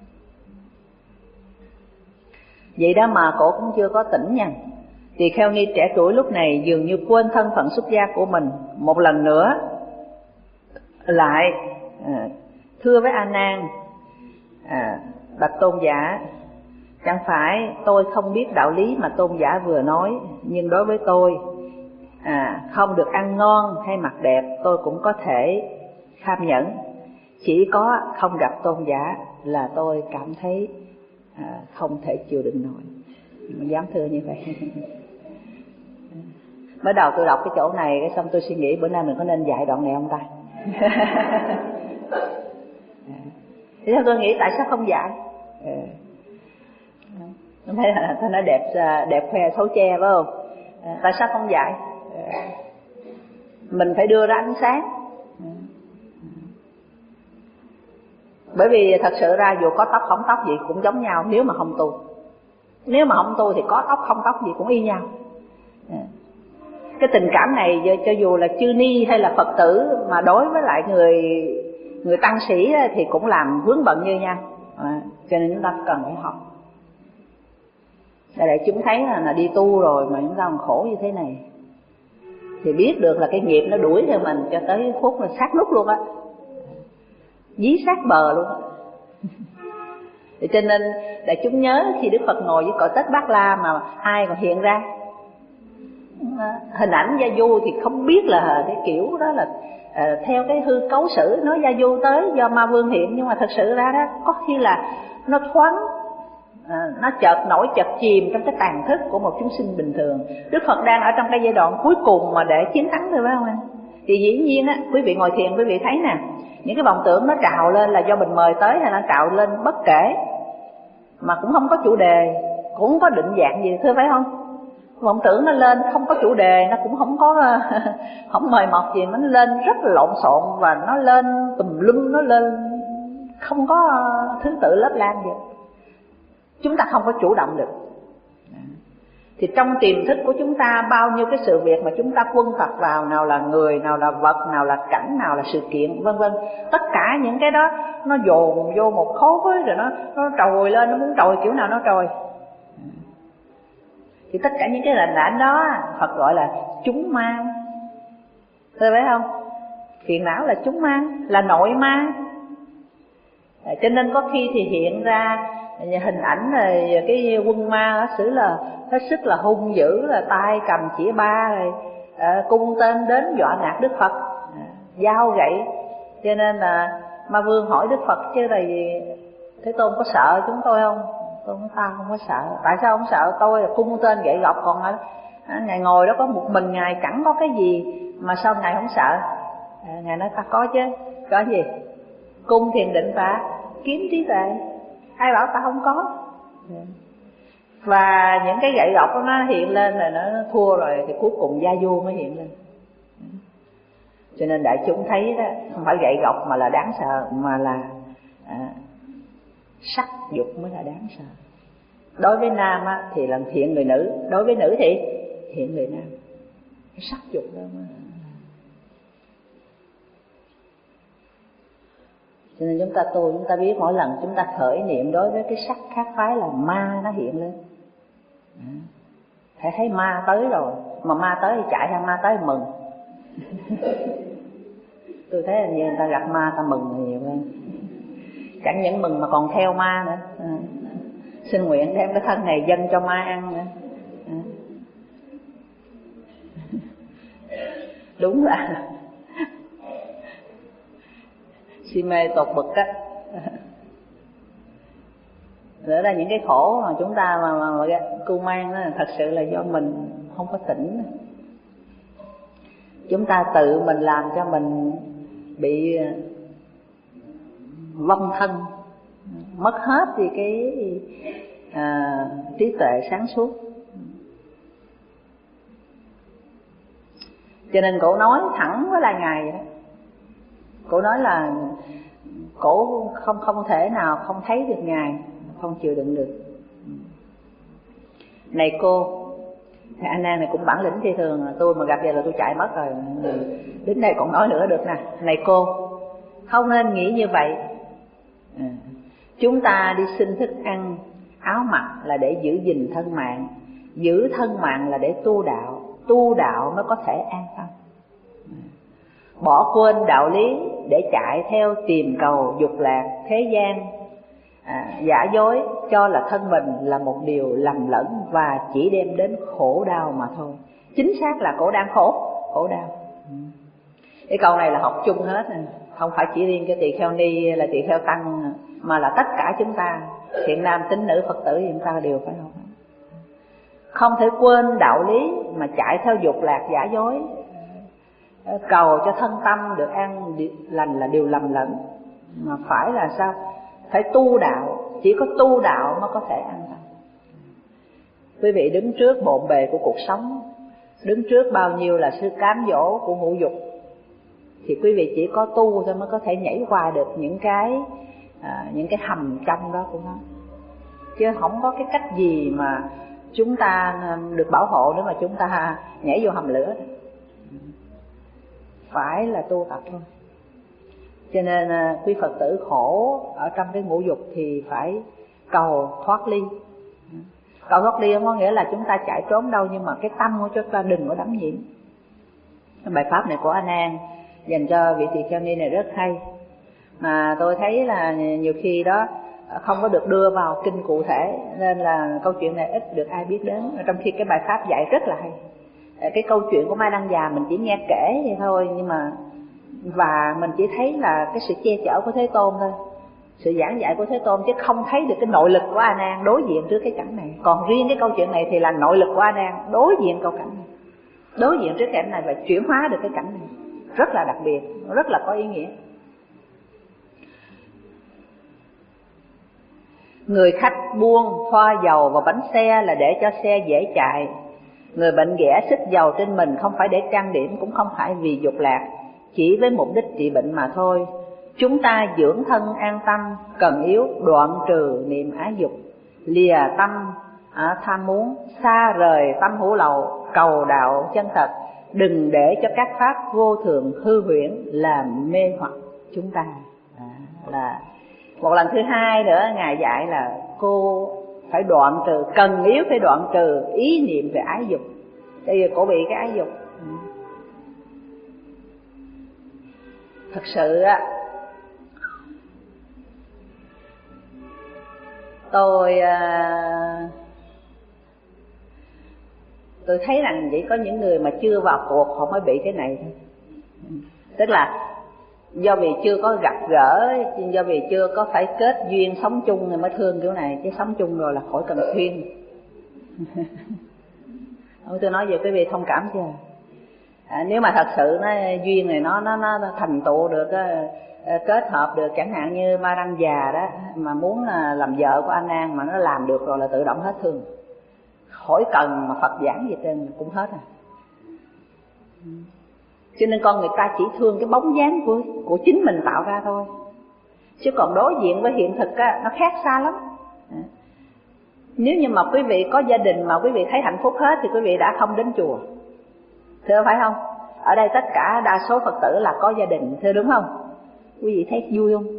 Speaker 2: Vậy đó mà cổ cũng chưa có tỉnh nha. Tỳ kheo ni trẻ tuổi lúc này dường như quên thân phận xuất gia của mình, một lần nữa lại à, thưa với A Nan: à, bạch tôn giả, chẳng phải tôi không biết đạo lý mà tôn giả vừa nói, nhưng đối với tôi à, không được ăn ngon hay mặc đẹp tôi cũng có thể kham nhẫn, chỉ có không gặp tôn giả là tôi cảm thấy à, không thể chịu đựng nổi. Mình dám thưa như vậy. Mới đầu tôi đọc cái chỗ này cái xong tôi suy nghĩ bữa nay mình có nên dạy đoạn này không ta. Thế nên tôi nghĩ tại sao không dạy. Tôi thấy là tôi nói đẹp đẹp khoe xấu che phải không? Tại sao không dạy? Mình phải đưa ra ánh sáng. Bởi vì thật sự ra dù có tóc không tóc gì cũng giống nhau nếu mà không tu. Nếu mà không tu thì có tóc không tóc gì cũng y nhau. Cái tình cảm này cho dù là chư ni hay là Phật tử mà đối với lại người người tăng sĩ thì cũng làm vướng bận như nhau. À, cho nên chúng ta cần phải học để, để chúng thấy là, là đi tu rồi mà chúng ta còn khổ như thế này, thì biết được là cái nghiệp nó đuổi theo mình cho tới phút là sát nút luôn á, dí sát bờ luôn á. Thì cho nên để chúng nhớ khi Đức Phật ngồi với cõi Tất Bát La mà ai còn hiện ra hình ảnh Gia Du thì không biết là cái kiểu đó là uh, theo cái hư cấu sử nói Gia Du tới do Ma Vương hiện, nhưng mà thật sự ra đó có khi là nó thoáng, uh, nó chợt nổi chợt chìm trong cái tàn thức của một chúng sinh bình thường. Đức Phật đang ở trong cái giai đoạn cuối cùng mà để chiến thắng thôi phải không anh? Thì dĩ nhiên á, quý vị ngồi thiền quý vị thấy nè, những cái vọng tưởng nó trào lên là do mình mời tới hay nó trào lên bất kể, mà cũng không có chủ đề, cũng không có định dạng gì, thưa phải không? Vọng tưởng nó lên không có chủ đề, nó cũng không có không mời mọc gì, nó lên rất là lộn xộn và nó lên tùm lum, nó lên không có thứ tự lớp lan gì. Chúng ta không có chủ động được. Thì trong tiềm thức của chúng ta bao nhiêu cái sự việc mà chúng ta quân tập vào, nào là người, nào là vật, nào là cảnh, nào là sự kiện, vân vân. Tất cả những cái đó nó dồn vô một khối rồi nó nó trồi lên, nó muốn trồi kiểu nào nó trồi. Thì tất cả những cái hình ảnh đó Phật gọi là chúng ma, thấy phải không? Phiền não là chúng ma, là nội ma. À, cho nên có khi thì hiện ra hình ảnh này cái quân ma xử là hết sức là hung dữ, là tay cầm chĩa ba rồi à, cung tên đến dọa nạt Đức Phật, à, dao gậy. Cho nên là Ma Vương hỏi Đức Phật chứ là gì, Thế Tôn có sợ chúng tôi không? Tôn nói ta không có sợ. Tại sao không sợ? Tôi là cung tên gậy gộc, còn à, Ngài ngồi đó có một mình Ngài, chẳng có cái gì mà sao Ngài không sợ? À, Ngài nói ta có chứ. Có gì? Cung thiền định và kiếm trí tuệ. Ai bảo ta không có? Và những cái gậy gộc đó nó hiện lên rồi nó thua rồi thì cuối cùng gia du mới hiện lên. Cho nên đại chúng thấy đó, không phải gậy gộc mà là đáng sợ, mà là à, sắc dục mới là đáng sợ. Đối với nam á, thì là thiện người nữ, đối với nữ thì thiện người nam. Cái sắc dục đó mà. Cho nên chúng ta tu, chúng ta biết mỗi lần chúng ta khởi niệm đối với cái sắc khác phái là ma nó hiện lên. Phải thấy ma tới rồi, mà ma tới thì chạy ra, ma tới thì mừng. Tôi thấy là như người ta gặp ma ta mừng nhiều hơn. Chẳng những mừng mà còn theo ma nữa. À, xin nguyện đem cái thân này dâng cho ma ăn nữa. À. Đúng là si mê tột bực á. Nữa là những cái khổ mà chúng ta mà, mà, mà cưu mang đó, thật sự là do mình không có tỉnh. Chúng ta tự mình làm cho mình bị vong thân, mất hết thì cái à, trí tuệ sáng suốt. Cho nên cổ nói thẳng với lại Ngài vậy đó. Cổ nói là cổ không không thể nào không thấy được Ngài, không chịu đựng được. Này cô, thì A Nan này cũng bản lĩnh phi thường, tôi mà gặp vậy là tôi chạy mất rồi. Đến đây còn nói nữa được nè. Này cô, không nên nghĩ như vậy. À, chúng ta đi xin thức ăn, áo mặc là để giữ gìn thân mạng, giữ thân mạng là để tu đạo, tu đạo mới có thể an tâm. Bỏ quên đạo lý để chạy theo tìm cầu dục lạc thế gian, à, giả dối cho là thân mình là một điều lầm lẫn và chỉ đem đến khổ đau mà thôi. Chính xác là cổ đang khổ, khổ đau. Cái câu này là học chung hết, không phải chỉ riêng cái tỳ kheo ni là tỳ kheo tăng, mà là tất cả chúng ta, thiện nam tín nữ Phật tử chúng ta đều phải học. Không thể quên đạo lý mà chạy theo dục lạc giả dối, cầu cho thân tâm được an lành là điều lầm lẫn. Mà phải là sao? Phải tu đạo, chỉ có tu đạo mới có thể an tâm. Quý vị đứng trước bộn bề của cuộc sống, đứng trước bao nhiêu là sự cám dỗ của ngũ dục, thì quý vị chỉ có tu thôi mới có thể nhảy qua được những cái à, những cái hầm trong đó của nó. Chứ không có cái cách gì mà chúng ta được bảo hộ nữa mà chúng ta nhảy vô hầm lửa. Phải là tu tập thôi. Cho nên quý Phật tử khổ ở trong cái ngũ dục thì phải cầu thoát ly. Cầu thoát ly không có nghĩa là chúng ta chạy trốn đâu, nhưng mà cái tâm của chúng ta đừng có đắm nhiễm. Cái bài pháp này của A Nan dành cho vị tỳ kheo ni này rất hay, mà tôi thấy là nhiều khi đó không có được đưa vào kinh cụ thể, nên là câu chuyện này ít được ai biết đến, trong khi cái bài pháp dạy rất là hay. Cái câu chuyện của Mai Đăng Già mình chỉ nghe kể vậy thôi, nhưng mà và mình chỉ thấy là cái sự che chở của Thế Tôn thôi, sự giảng dạy của Thế Tôn, chứ không thấy được cái nội lực của A Nan đối diện trước cái cảnh này. Còn riêng cái câu chuyện này thì là nội lực của A Nan đối diện câu cảnh này, đối diện trước cảnh này và chuyển hóa được cái cảnh này, rất là đặc biệt, rất là có ý nghĩa. Người khách buông thoa dầu vào bánh xe là để cho xe dễ chạy. Người bệnh ghẻ xịt dầu trên mình không phải để trang điểm, cũng không phải vì dục lạc, chỉ với mục đích trị bệnh mà thôi. Chúng ta dưỡng thân an tâm, cần yếu đoạn trừ niệm ái dục, lìa tâm à, tham muốn, xa rời tâm hữu lậu, cầu đạo chân thật. Đừng để cho các pháp vô thường hư huyễn làm mê hoặc chúng ta. À, là một lần thứ hai nữa Ngài dạy là cô phải đoạn trừ, cần yếu phải đoạn trừ ý niệm về ái dục. Bây giờ cổ bị cái ái dục. Thật sự á, tôi uh, tôi thấy rằng chỉ có những người mà chưa vào cuộc họ mới bị cái này thôi. Tức là do vì chưa có gặp gỡ, do vì chưa có phải kết duyên sống chung rồi mới thương kiểu này, chứ sống chung rồi là khỏi cần khuyên. Tôi nói về quý vị thông cảm chưa? À, nếu mà thật sự nó duyên này nó nó nó thành tựu được, kết hợp được, chẳng hạn như Ma Đăng già đó mà muốn làm vợ của anh An mà nó làm được rồi là tự động hết thương, khỏi cần mà Phật giảng gì trên cũng hết à. Cho nên con người ta chỉ thương cái bóng dáng của của chính mình tạo ra thôi, chứ còn đối diện với hiện thực á, nó khác xa lắm. Nếu như mà quý vị có gia đình mà quý vị thấy hạnh phúc hết thì quý vị đã không đến chùa, thưa phải không? Ở đây tất cả đa số Phật tử là có gia đình, thưa đúng không? Quý vị thấy vui không?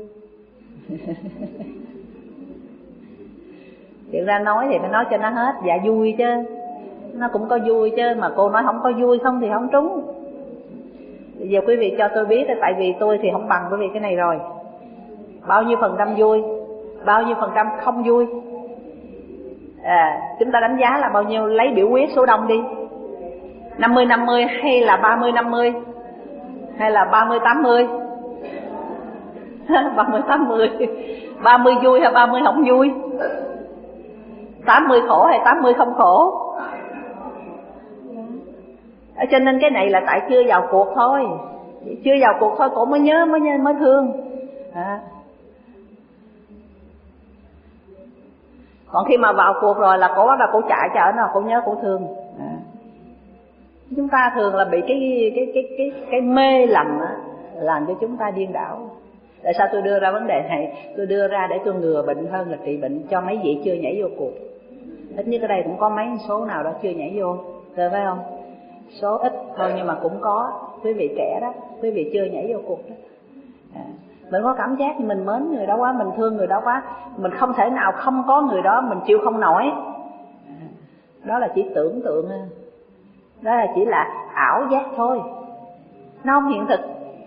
Speaker 2: Thực ra nói thì phải nói cho nó hết, dạ vui chứ, nó cũng có vui chứ, mà cô nói không có vui không thì không trúng. Bây giờ quý vị cho tôi biết, tại vì tôi thì không bằng quý vị cái này rồi. Bao nhiêu phần trăm vui, bao nhiêu phần trăm không vui? À, chúng ta đánh giá là bao nhiêu, lấy biểu quyết số đông đi. năm mươi năm mươi hay là ba mươi năm mươi? Hay là ba mươi tám mươi? ba mươi tám mươi. ba mươi vui hay ba mươi không vui? tám mươi khổ hay tám mươi không khổ? Cho nên cái này là tại chưa vào cuộc thôi. Chưa vào cuộc thôi cổ mới nhớ, mới nhớ, mới thương à. Còn khi mà vào cuộc rồi là cổ bắt đầu cổ chạy cho nó, cổ nhớ, cổ thương à. Chúng ta thường là bị cái cái cái cái cái mê lầm á, làm cho chúng ta điên đảo. Tại sao tôi đưa ra vấn đề này? Tôi đưa ra để tôi ngừa bệnh hơn là trị bệnh cho mấy vị chưa nhảy vô cuộc. Ít nhất ở đây cũng có mấy số nào đó chưa nhảy vô, được phải không? Số ít thôi nhưng mà cũng có quý vị trẻ đó, quý vị chưa nhảy vô cuộc đó à. Mình có cảm giác mình mến người đó quá, mình thương người đó quá, mình không thể nào không có người đó, mình chịu không nổi à. Đó là chỉ tưởng tượng, đó là chỉ là ảo giác thôi, nó không hiện thực.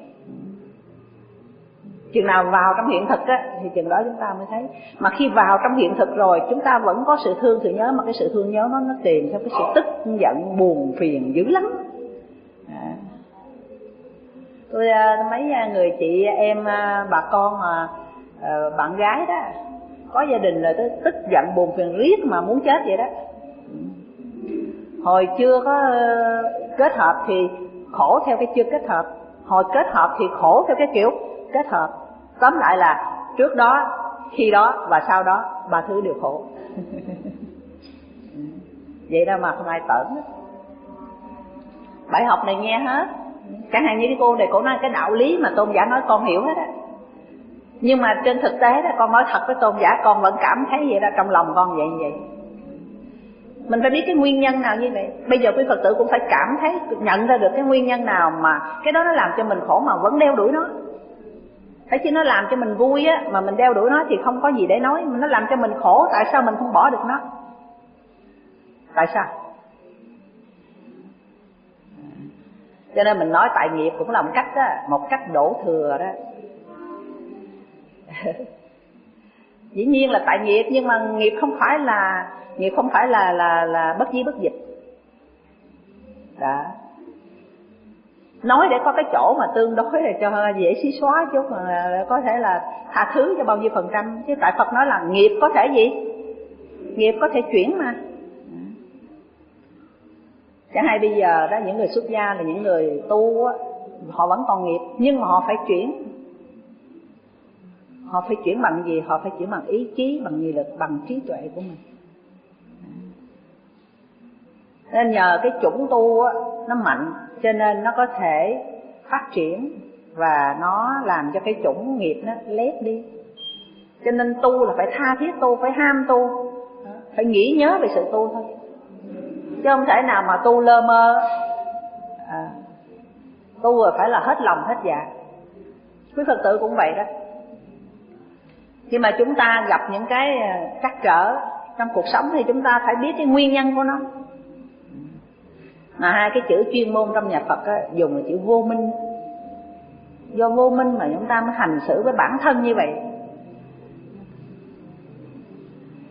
Speaker 2: Chừng nào vào trong hiện thực á, thì chừng đó chúng ta mới thấy. Mà khi vào trong hiện thực rồi, chúng ta vẫn có sự thương, sự nhớ, mà cái sự thương nhớ nó nó tìm theo cái sự tức giận, buồn phiền dữ lắm à. Tôi mấy người chị em bà con mà bạn gái đó có gia đình là tôi tức giận buồn phiền riết mà muốn chết vậy đó. Hồi chưa có kết hợp thì khổ theo cái chưa kết hợp, hồi kết hợp thì khổ theo cái kiểu kết hợp. Tóm lại là trước đó, khi đó và sau đó ba thứ đều khổ. Vậy đó mà không ai tởn hết. Bài học này nghe hết. Chẳng hạn như cái cô này, cô nói cái đạo lý mà tôn giả nói con hiểu hết á. Nhưng mà trên thực tế đó, con nói thật với tôn giả, con vẫn cảm thấy vậy đó, trong lòng con vậy vậy. Mình phải biết cái nguyên nhân nào như vậy. Bây giờ quý Phật tử cũng phải cảm thấy, nhận ra được cái nguyên nhân nào mà cái đó nó làm cho mình khổ mà vẫn đeo đuổi nó. Thế chứ nó làm cho mình vui á, mà mình đeo đuổi nó thì không có gì để nói. Nó làm cho mình khổ, tại sao mình không bỏ được nó? Tại sao? Cho nên mình nói tại nghiệp cũng là một cách đó, một cách đổ thừa đó. Dĩ nhiên là tại nghiệp, nhưng mà nghiệp không phải là nghiệp không phải là là là bất di bất dịch. Đó. Nói để có cái chỗ mà tương đối để cho dễ xí xóa chút, mà có thể là tha thứ cho bao nhiêu phần trăm. Chứ tại Phật nói là nghiệp có thể gì? Nghiệp có thể chuyển mà. Chẳng hay bây giờ đó, những người xuất gia là những người tu á, họ vẫn còn nghiệp, nhưng mà họ phải chuyển. Họ phải chuyển bằng gì? Họ phải chuyển bằng ý chí, bằng nghị lực, bằng trí tuệ của mình. Nên nhờ cái chủng tu á, nó mạnh, cho nên nó có thể phát triển và nó làm cho cái chủng nghiệp nó lép đi. Cho nên tu là phải tha thiết tu, phải ham tu, phải nghĩ nhớ về sự tu thôi, chứ không thể nào mà tu lơ mơ à. Tu rồi phải là hết lòng hết dạ. Quý Phật tử cũng vậy đó. Khi mà chúng ta gặp những cái trắc trở trong cuộc sống thì chúng ta phải biết cái nguyên nhân của nó. Mà hai cái chữ chuyên môn trong nhà Phật á, dùng là chữ vô minh. Do vô minh mà chúng ta mới hành xử với bản thân như vậy.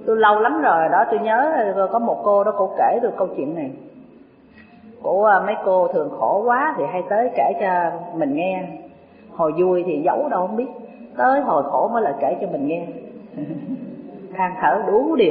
Speaker 2: tôi lâu lắm rồi đó, tôi nhớ có một cô đó, cô kể được câu chuyện này. Cô mấy cô thường khổ quá thì hay tới kể cho mình nghe. Hồi vui thì giấu đâu không biết, tới hồi khổ mới là kể cho mình nghe. Than thở đủ điều,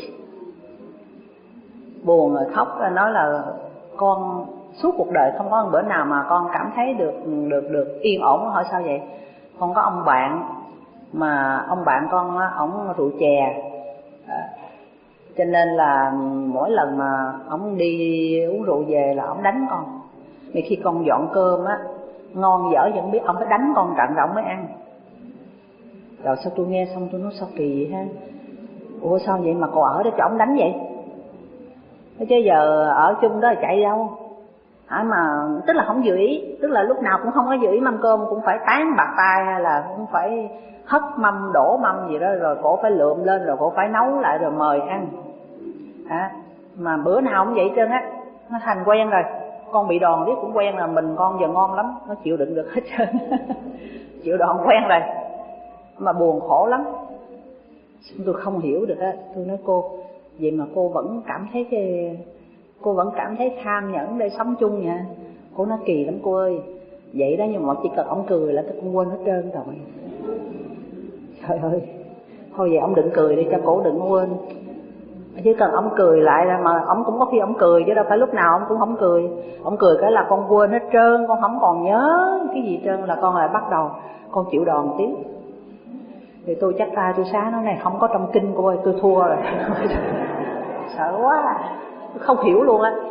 Speaker 2: buồn rồi khóc, nói là con suốt cuộc đời không có một bữa nào mà con cảm thấy được được được yên ổn. Hỏi sao vậy? Con có ông bạn mà ông bạn con á, ổng rượu chè, à, cho nên là mỗi lần mà ổng đi uống rượu về là ổng đánh con. Vì khi con dọn cơm á, ngon dở vẫn biết, ổng phải đánh con trận rồi ổng mới ăn. Rồi sao tôi nghe xong tôi nói sao kỳ vậy ha? Ủa sao vậy mà cô ở đó cho ổng đánh vậy? Thế chứ giờ ở chung đó là chạy đâu? À mà tức là không dự ý, tức là lúc nào cũng không có dự ý mâm cơm, cũng phải tán bạc tay hay là cũng phải hất mâm đổ mâm gì đó, rồi cổ phải lượm lên rồi cổ phải nấu lại rồi mời ăn. À, mà bữa nào cũng vậy trơn á, nó thành quen rồi. Con bị đòn biết cũng quen là mình con giờ ngon lắm, nó chịu đựng được hết trơn. Chịu đòn quen rồi, mà buồn khổ lắm. Tôi không hiểu được á, tôi nói cô, vậy mà cô vẫn cảm thấy cái cô vẫn cảm thấy tham nhẫn để sống chung nha. Cô nói kỳ lắm cô ơi. Vậy đó, nhưng mà chỉ cần ông cười là tôi cũng quên hết trơn rồi. Trời ơi, thôi vậy ông đừng cười đi cho cổ đừng quên. Chứ cần ông cười lại là mà ông cũng có khi ông cười chứ đâu phải lúc nào ông cũng không cười. Ông cười cái là con quên hết trơn, con không còn nhớ cái gì trơn, là con lại bắt đầu con chịu đòn tiếp. Thì tôi chắc tay tôi xá nói này không có trong kinh cô ơi, tôi thua rồi. Sợ quá, tôi không hiểu luôn á.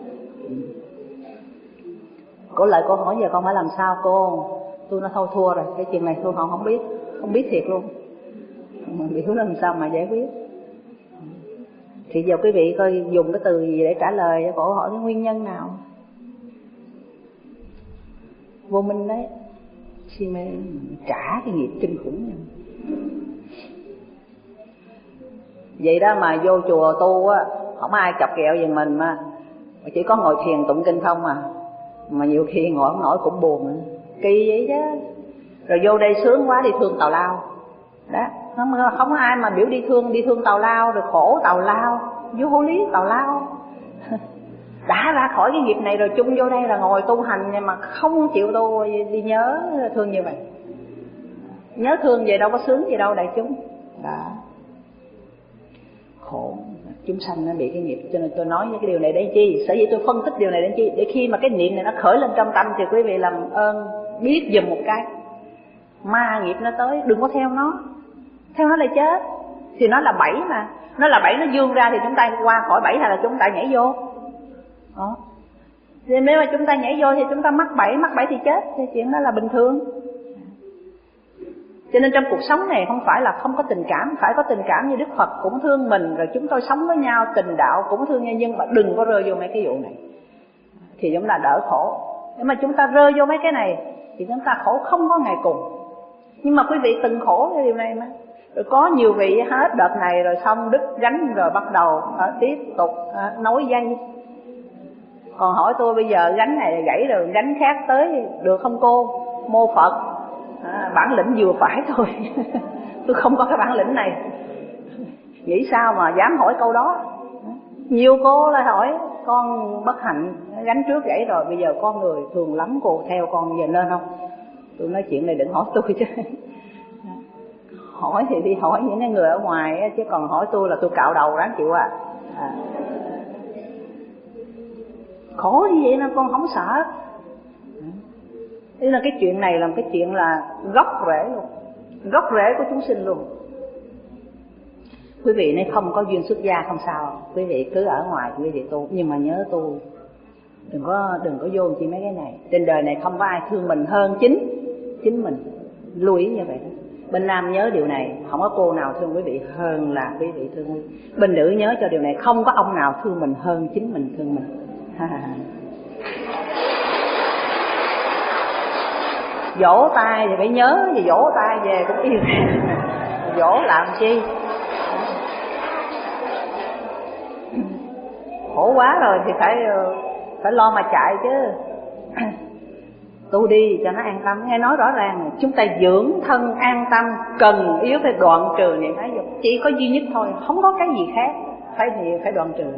Speaker 2: Cổ lại cô hỏi giờ con phải làm sao cô? Tôi nói thôi thua rồi, cái chuyện này tôi không không biết, không biết thiệt luôn. Mà hiểu làm sao mà giải quyết. Thì giờ quý vị coi dùng cái từ gì để trả lời cho cổ hỏi cái nguyên nhân nào. Vô minh đấy, si mê trả cái nghiệp kinh khủng này. Vậy đó mà vô chùa tu á, không ai chọc ghẹo gì mình mà chỉ có ngồi thiền tụng kinh không à. Mà nhiều khi ngồi không nổi cũng buồn, kỳ vậy chứ. Rồi vô đây sướng quá đi thương tào lao. Đó, không, không có ai mà biểu đi thương đi thương tào lao rồi khổ tào lao, vô lý tào lao. Đã ra khỏi cái nghiệp này rồi chung vô đây là ngồi tu hành, nhưng mà không chịu tu đi nhớ thương như vậy. Nhớ thương vậy đâu có sướng gì đâu đại chúng. Đó, khổ, chúng sanh nó bị cái nghiệp. Cho nên tôi nói những cái điều này để chi? Sở dĩ tôi phân tích điều này để chi? Để khi mà cái niệm này nó khởi lên trong tâm thì quý vị làm ơn biết dùm một cái. Ma nghiệp nó tới đừng có theo nó, theo nó là chết. Thì nó là bẫy mà, nó là bẫy, nó vươn ra thì chúng ta qua khỏi bẫy hay là chúng ta nhảy vô. Đó. Thì nếu mà chúng ta nhảy vô thì chúng ta mắc bẫy, mắc bẫy thì chết, thì chuyện đó là bình thường. Cho nên trong cuộc sống này không phải là không có tình cảm, phải có tình cảm như Đức Phật cũng thương mình, rồi chúng tôi sống với nhau tình đạo cũng thương nhau, nhưng mà đừng có rơi vô mấy cái vụ này thì chúng ta đỡ khổ. Nếu mà chúng ta rơi vô mấy cái này thì chúng ta khổ không có ngày cùng. Nhưng mà quý vị từng khổ cái điều này mà. Rồi có nhiều vị hết đợt này rồi xong đứt gánh rồi bắt đầu à, tiếp tục à, nối dây. Còn hỏi tôi bây giờ gánh này gãy rồi gánh khác tới được không cô? Mô Phật, à, bản lĩnh vừa phải thôi. Tôi không có cái bản lĩnh này. Nghĩ sao mà dám hỏi câu đó. Nhiều cô lại hỏi con bất hạnh gánh trước gãy rồi, bây giờ con người thường lắm cô theo con giờ nên không? Tôi nói chuyện này đừng hỏi tôi chứ. Hỏi thì đi hỏi những người ở ngoài, chứ còn hỏi tôi là tôi cạo đầu ráng chịu à. à. Khổ như vậy mà con không sợ. Thế là cái chuyện này là cái chuyện là gốc rễ luôn, gốc rễ của chúng sinh luôn. Quý vị này không có duyên xuất gia không sao, quý vị cứ ở ngoài quý vị tu, nhưng mà nhớ tu, đừng có đừng có vô chi mấy cái này. Trên đời này không có ai thương mình hơn chính chính mình, lưu ý như vậy đó. Bên nam nhớ điều này, không có cô nào thương quý vị hơn là quý vị thương quý. Bên nữ nhớ cho điều này, không có ông nào thương mình hơn chính mình thương mình. Vỗ tay thì phải nhớ, thì vỗ tay về cũng yêu. Vỗ làm chi? Khổ quá rồi thì phải phải lo mà chạy chứ. tu đi cho nó an tâm. Nghe nói rõ ràng chúng ta dưỡng thân an tâm, cần yếu phải đoạn trừ niệm ái dục, chỉ có duy nhất thôi, không có cái gì khác phải gì phải đoạn trừ.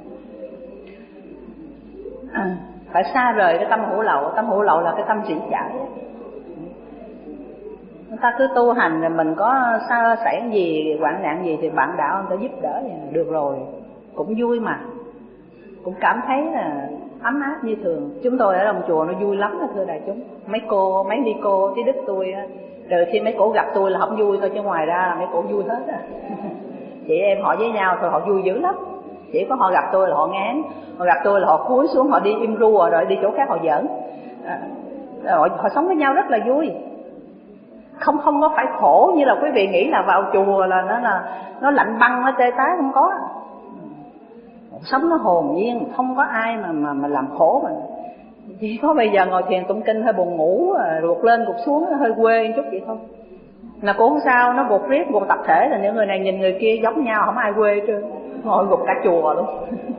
Speaker 2: À, phải xa rời cái tâm hữu lậu. Tâm hữu lậu là cái tâm rỉ chải. Người ta cứ tu hành rồi mình có sao xảy gì, hoạn nạn gì thì bạn đạo người ta giúp đỡ thì được rồi, cũng vui mà, cũng cảm thấy là ấm áp như thường. Chúng tôi ở trong chùa nó vui lắm đó thưa đại chúng. Mấy cô, mấy đi cô tí đức tôi á, từ khi mấy cổ gặp tôi là không vui thôi, chứ ngoài ra là mấy cổ vui hết á. Chị em họ với nhau thôi họ vui dữ lắm. Chỉ có họ gặp tôi là họ ngán, họ gặp tôi là họ cúi xuống, họ đi im ru rồi đi chỗ khác họ giỡn. À, họ, họ sống với nhau rất là vui, không không có phải khổ như là quý vị nghĩ là vào chùa là nó là nó lạnh băng, nó tê tái, không có. Sống nó hồn nhiên, không có ai mà mà mà làm khổ mình. Chỉ có bây giờ ngồi thiền tụng kinh hơi buồn ngủ, ruột lên ruột xuống, hơi quê chút vậy thôi. Là cũng không sao, nó gục riết, gục tập thể là những người này nhìn người kia giống nhau, không ai quê hết trơn, ngồi gục cả chùa luôn.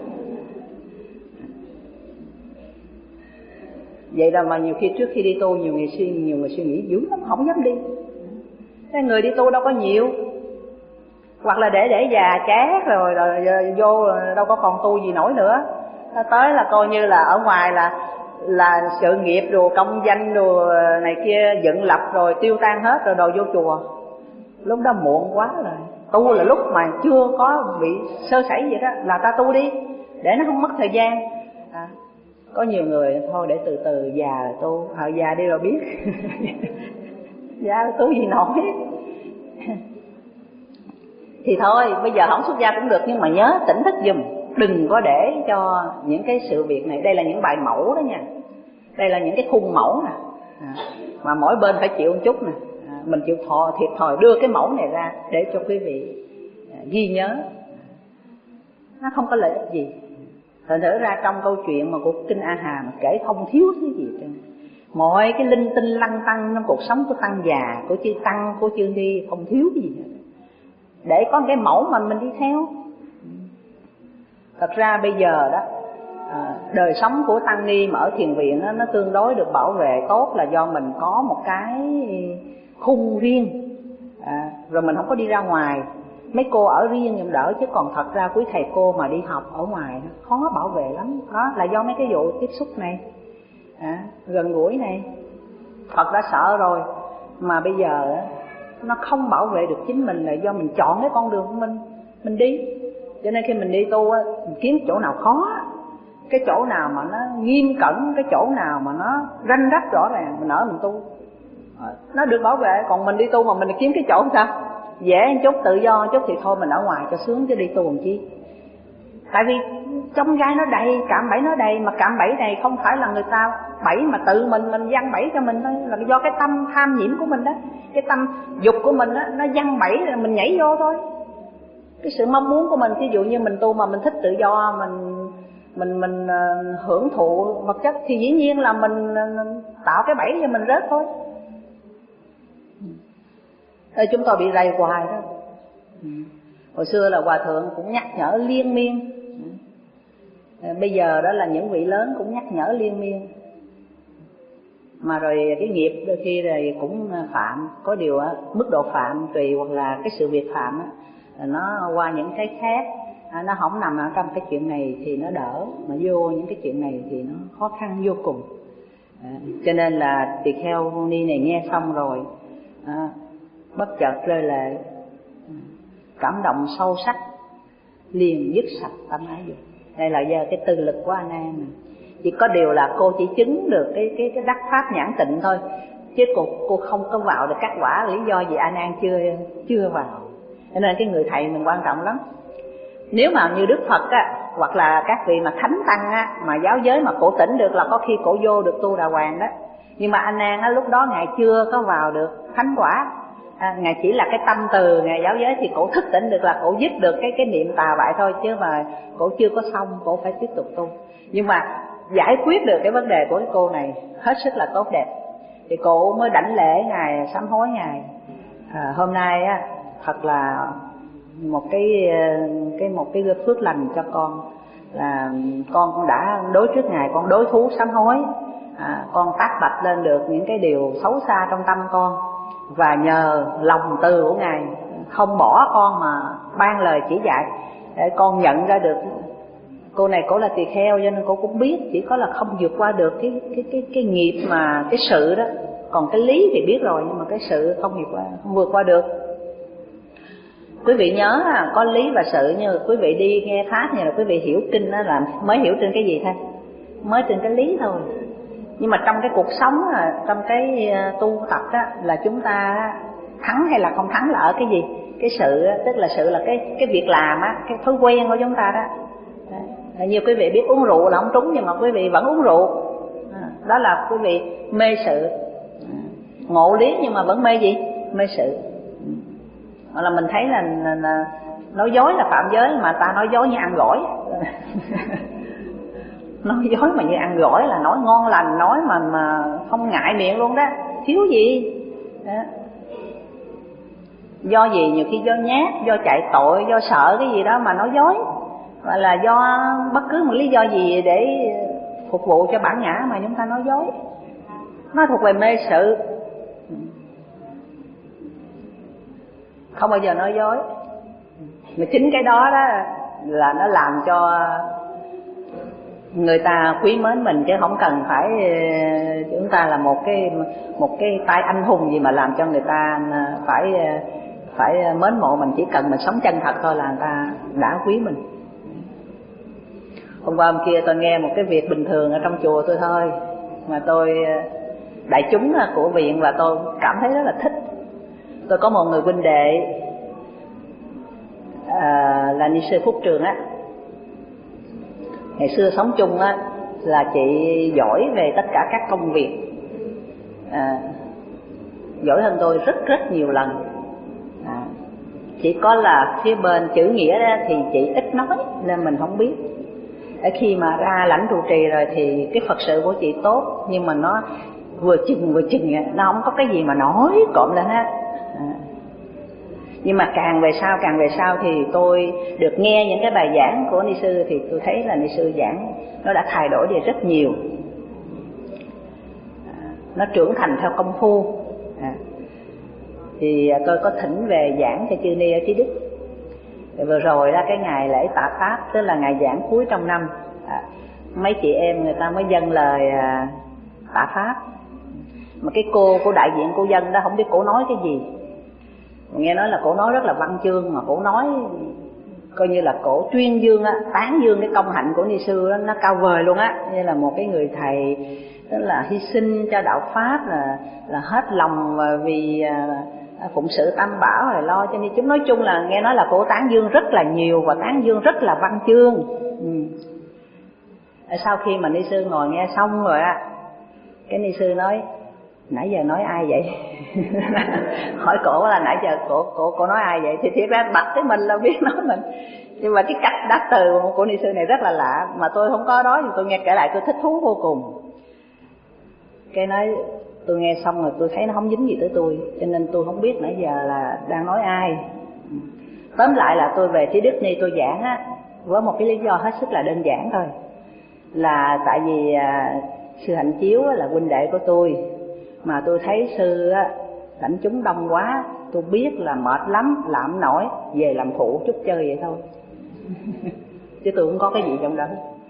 Speaker 2: Vậy là mà nhiều khi trước khi đi tu nhiều người suy nhiều người suy nghĩ dữ lắm, không dám đi. Cái người đi tu đâu có nhiều, hoặc là để để già chát rồi, rồi, rồi vô đâu có còn tu gì nổi nữa. Tới là coi như là ở ngoài là là sự nghiệp rồi công danh rồi này kia dựng lập rồi tiêu tan hết rồi đòi vô chùa. Lúc đó muộn quá rồi. Tu là lúc mà chưa có bị sơ sẩy gì đó là ta tu đi để nó không mất thời gian. À, có nhiều người thôi để từ từ già rồi tu, à, già đi rồi biết. Già rồi tu gì nổi. Thì thôi bây giờ không xuất gia cũng được, nhưng mà nhớ tỉnh thức giùm, đừng có để cho những cái sự việc này. Đây là những bài mẫu đó nha, đây là những cái khung mẫu nè, à, mà mỗi bên phải chịu một chút nè, à, mình chịu thọ thiệt thòi đưa cái mẫu này ra để cho quý vị à, ghi nhớ. Nó không có lợi ích gì. Thành thử ra trong câu chuyện mà của kinh A Hà mà kể không thiếu cái gì trơn. Mọi cái linh tinh lăng tăng trong cuộc sống của tăng già, của chư tăng, của chư ni không thiếu cái gì nữa, để có cái mẫu mà mình đi theo. Thật ra bây giờ đó à, đời sống của tăng ni mà ở thiền viện đó, nó tương đối được bảo vệ tốt là do mình có một cái khung riêng, à, rồi mình không có đi ra ngoài. Mấy cô ở riêng nhưng đỡ, chứ còn thật ra quý thầy cô mà đi học ở ngoài khó bảo vệ lắm. Đó là do mấy cái vụ tiếp xúc này, à, gần gũi này. Phật đã sợ rồi, mà bây giờ nó không bảo vệ được chính mình là do mình chọn cái con đường của mình, mình đi. Cho nên khi mình đi tu á, mình kiếm chỗ nào khó, cái chỗ nào mà nó nghiêm cẩn, cái chỗ nào mà nó ranh rách rõ ràng, mình ở mình tu, nó được bảo vệ. Còn mình đi tu mà mình kiếm cái chỗ sao dễ một chút, tự do một chút thì thôi mình ở ngoài cho sướng, chứ đi tu làm chi. Tại vì trong gai nó đầy, cạm bẫy nó đầy, mà cạm bẫy này không phải là người ta bẫy mà tự mình mình giăng bẫy cho mình thôi, là do cái tâm tham nhiễm của mình đó, cái tâm dục của mình đó, nó giăng bẫy rồi mình nhảy vô thôi. Cái sự mong muốn của mình, ví dụ như mình tu mà mình thích tự do, mình mình mình uh, hưởng thụ vật chất thì dĩ nhiên là mình uh, tạo cái bẫy cho mình rớt thôi. Đây, chúng tôi bị rầy hoài đó. Hồi xưa là hòa thượng cũng nhắc nhở liên miên, bây giờ đó là những vị lớn cũng nhắc nhở liên miên. Mà rồi cái nghiệp đôi khi rồi cũng phạm, có điều á, mức độ phạm tùy, hoặc là cái sự việc phạm á, nó qua những cái khác, nó không nằm ở trong cái chuyện này thì nó đỡ, mà vô những cái chuyện này thì nó khó khăn vô cùng. À, cho nên là tỳ kheo ni này nghe xong rồi à, bất chợt rơi lệ, cảm động sâu sắc, liền dứt sạch tâm ái dục. Đây là do cái tư lực của A Nan này. Chỉ có điều là cô chỉ chứng được cái cái cái đắc pháp nhãn tịnh thôi, chứ cô cô không có vào được các quả. Lý do gì A Nan chưa chưa vào. Cho nên cái người thầy mình quan trọng lắm. Nếu mà như Đức Phật á, hoặc là các vị mà thánh tăng á, mà giáo giới mà cổ tỉnh được là có khi cổ vô được tu đà hoàng đó. Nhưng mà A Nan á, lúc đó ngài chưa có vào được thánh quả. À, ngài chỉ là cái tâm từ ngài giáo giới thì cổ thức tỉnh được là cổ dứt được cái cái niệm tà bại thôi, chứ mà cổ chưa có xong, cổ phải tiếp tục tu. Nhưng mà giải quyết được cái vấn đề của cái cô này hết sức là tốt đẹp, thì cổ mới đảnh lễ ngài, sám hối ngài. À, hôm nay á, thật là một cái cái một cái phước lành cho con, là con cũng đã đối trước ngài, con đối thú sám hối. à, con tác bạch lên được những cái điều xấu xa trong tâm con, và nhờ lòng từ của Ngài không bỏ con mà ban lời chỉ dạy để con nhận ra được cô này cổ là tỳ kheo, cho nên cô cũng biết chỉ có là không vượt qua được cái cái cái cái nghiệp mà cái sự đó, còn cái lý thì biết rồi nhưng mà cái sự không vượt qua, không vượt qua được. Quý vị nhớ à, có lý và sự, như quý vị đi nghe pháp như là quý vị hiểu kinh đó là mới hiểu trên cái gì thôi, mới trên cái lý thôi. Nhưng mà trong cái cuộc sống, trong cái tu tập đó, là chúng ta thắng hay là không thắng là ở cái gì? Cái sự, tức là sự là cái cái việc làm á, cái thói quen của chúng ta đó. Đấy. Như quý vị biết uống rượu là không trúng nhưng mà quý vị vẫn uống rượu, đó là quý vị mê sự. Ngộ lý nhưng mà vẫn mê gì? Mê sự. Hoặc là mình thấy là, là, là nói dối là phạm giới, mà ta nói dối như ăn gỏi. Nói dối mà như ăn gỏi là nói ngon lành, nói mà mà không ngại miệng luôn đó, thiếu gì đó. Do gì? Nhiều khi do nhát, do chạy tội, do sợ cái gì đó mà nói dối, hoặc là do bất cứ một lý do gì để phục vụ cho bản ngã mà chúng ta nói dối. Nó thuộc về mê sự, không bao giờ nói dối. Mà chính cái đó đó là nó làm cho người ta quý mến mình, chứ không cần phải chúng ta là một cái một cái tay anh hùng gì mà làm cho người ta phải phải mến mộ mình. Chỉ cần mình sống chân thật thôi là người ta đã quý mình. Hôm qua hôm kia tôi nghe một cái việc bình thường ở trong chùa tôi thôi, mà tôi đại chúng của viện và tôi cảm thấy rất là thích. Tôi có một người huynh đệ à, là ni sư Phúc Trường á. Ngày xưa sống chung á là chị giỏi về tất cả các công việc, à, giỏi hơn tôi rất rất nhiều lần. À, chỉ có là phía bên chữ nghĩa đó thì chị ít nói nên mình không biết. Ở khi mà ra lãnh trụ trì rồi thì cái Phật sự của chị tốt, nhưng mà nó vừa chừng vừa chừng, nó không có cái gì mà nói cộm lên hết. À, nhưng mà càng về sau càng về sau thì tôi được nghe những cái bài giảng của ni sư thì tôi thấy là ni sư giảng nó đã thay đổi đi rất nhiều. À, nó trưởng thành theo công phu. À, thì tôi có thỉnh về giảng cho chư ni ở Trí Đức. Rồi vừa rồi ra cái ngày lễ tạ pháp, tức là ngày giảng cuối trong năm, à, mấy chị em người ta mới dâng lời à, tạ pháp. Mà cái cô của đại diện cô dân đó không biết cổ nói cái gì. Nghe nói là cổ nói rất là văn chương, mà cổ nói coi như là cổ tuyên dương á, tán dương cái công hạnh của ni sư đó, nó cao vời luôn á, như là một cái người thầy tức là hy sinh cho đạo pháp, là là hết lòng vì à, phụng sự tam bảo rồi lo cho ni chúng. Nói chung là nghe nói là cổ tán dương rất là nhiều và tán dương rất là văn chương. Ừ. Sau khi mà ni sư ngồi nghe xong rồi á, cái ni sư nói nãy giờ nói ai vậy? Hỏi cổ là nãy giờ cổ cổ cổ nói ai vậy? Thì thiệt ra bật cái mình là biết nói mình, nhưng mà cái cách đáp từ của ni sư này rất là lạ, mà tôi không có đó, nhưng tôi nghe kể lại tôi thích thú vô cùng. Cái nói tôi nghe xong rồi tôi thấy nó không dính gì tới tôi, cho nên tôi không biết nãy giờ là đang nói ai. Tóm lại là tôi về Trí Đức ni tôi giảng á, với một cái lý do hết sức là đơn giản thôi, là tại vì à, sư Hạnh Chiếu là huynh đệ của tôi, mà tôi thấy sư á lãnh chúng đông quá, tôi biết là mệt lắm, làm không nổi, về làm phụ chút chơi vậy thôi. Chứ tôi không có cái gì trong đó.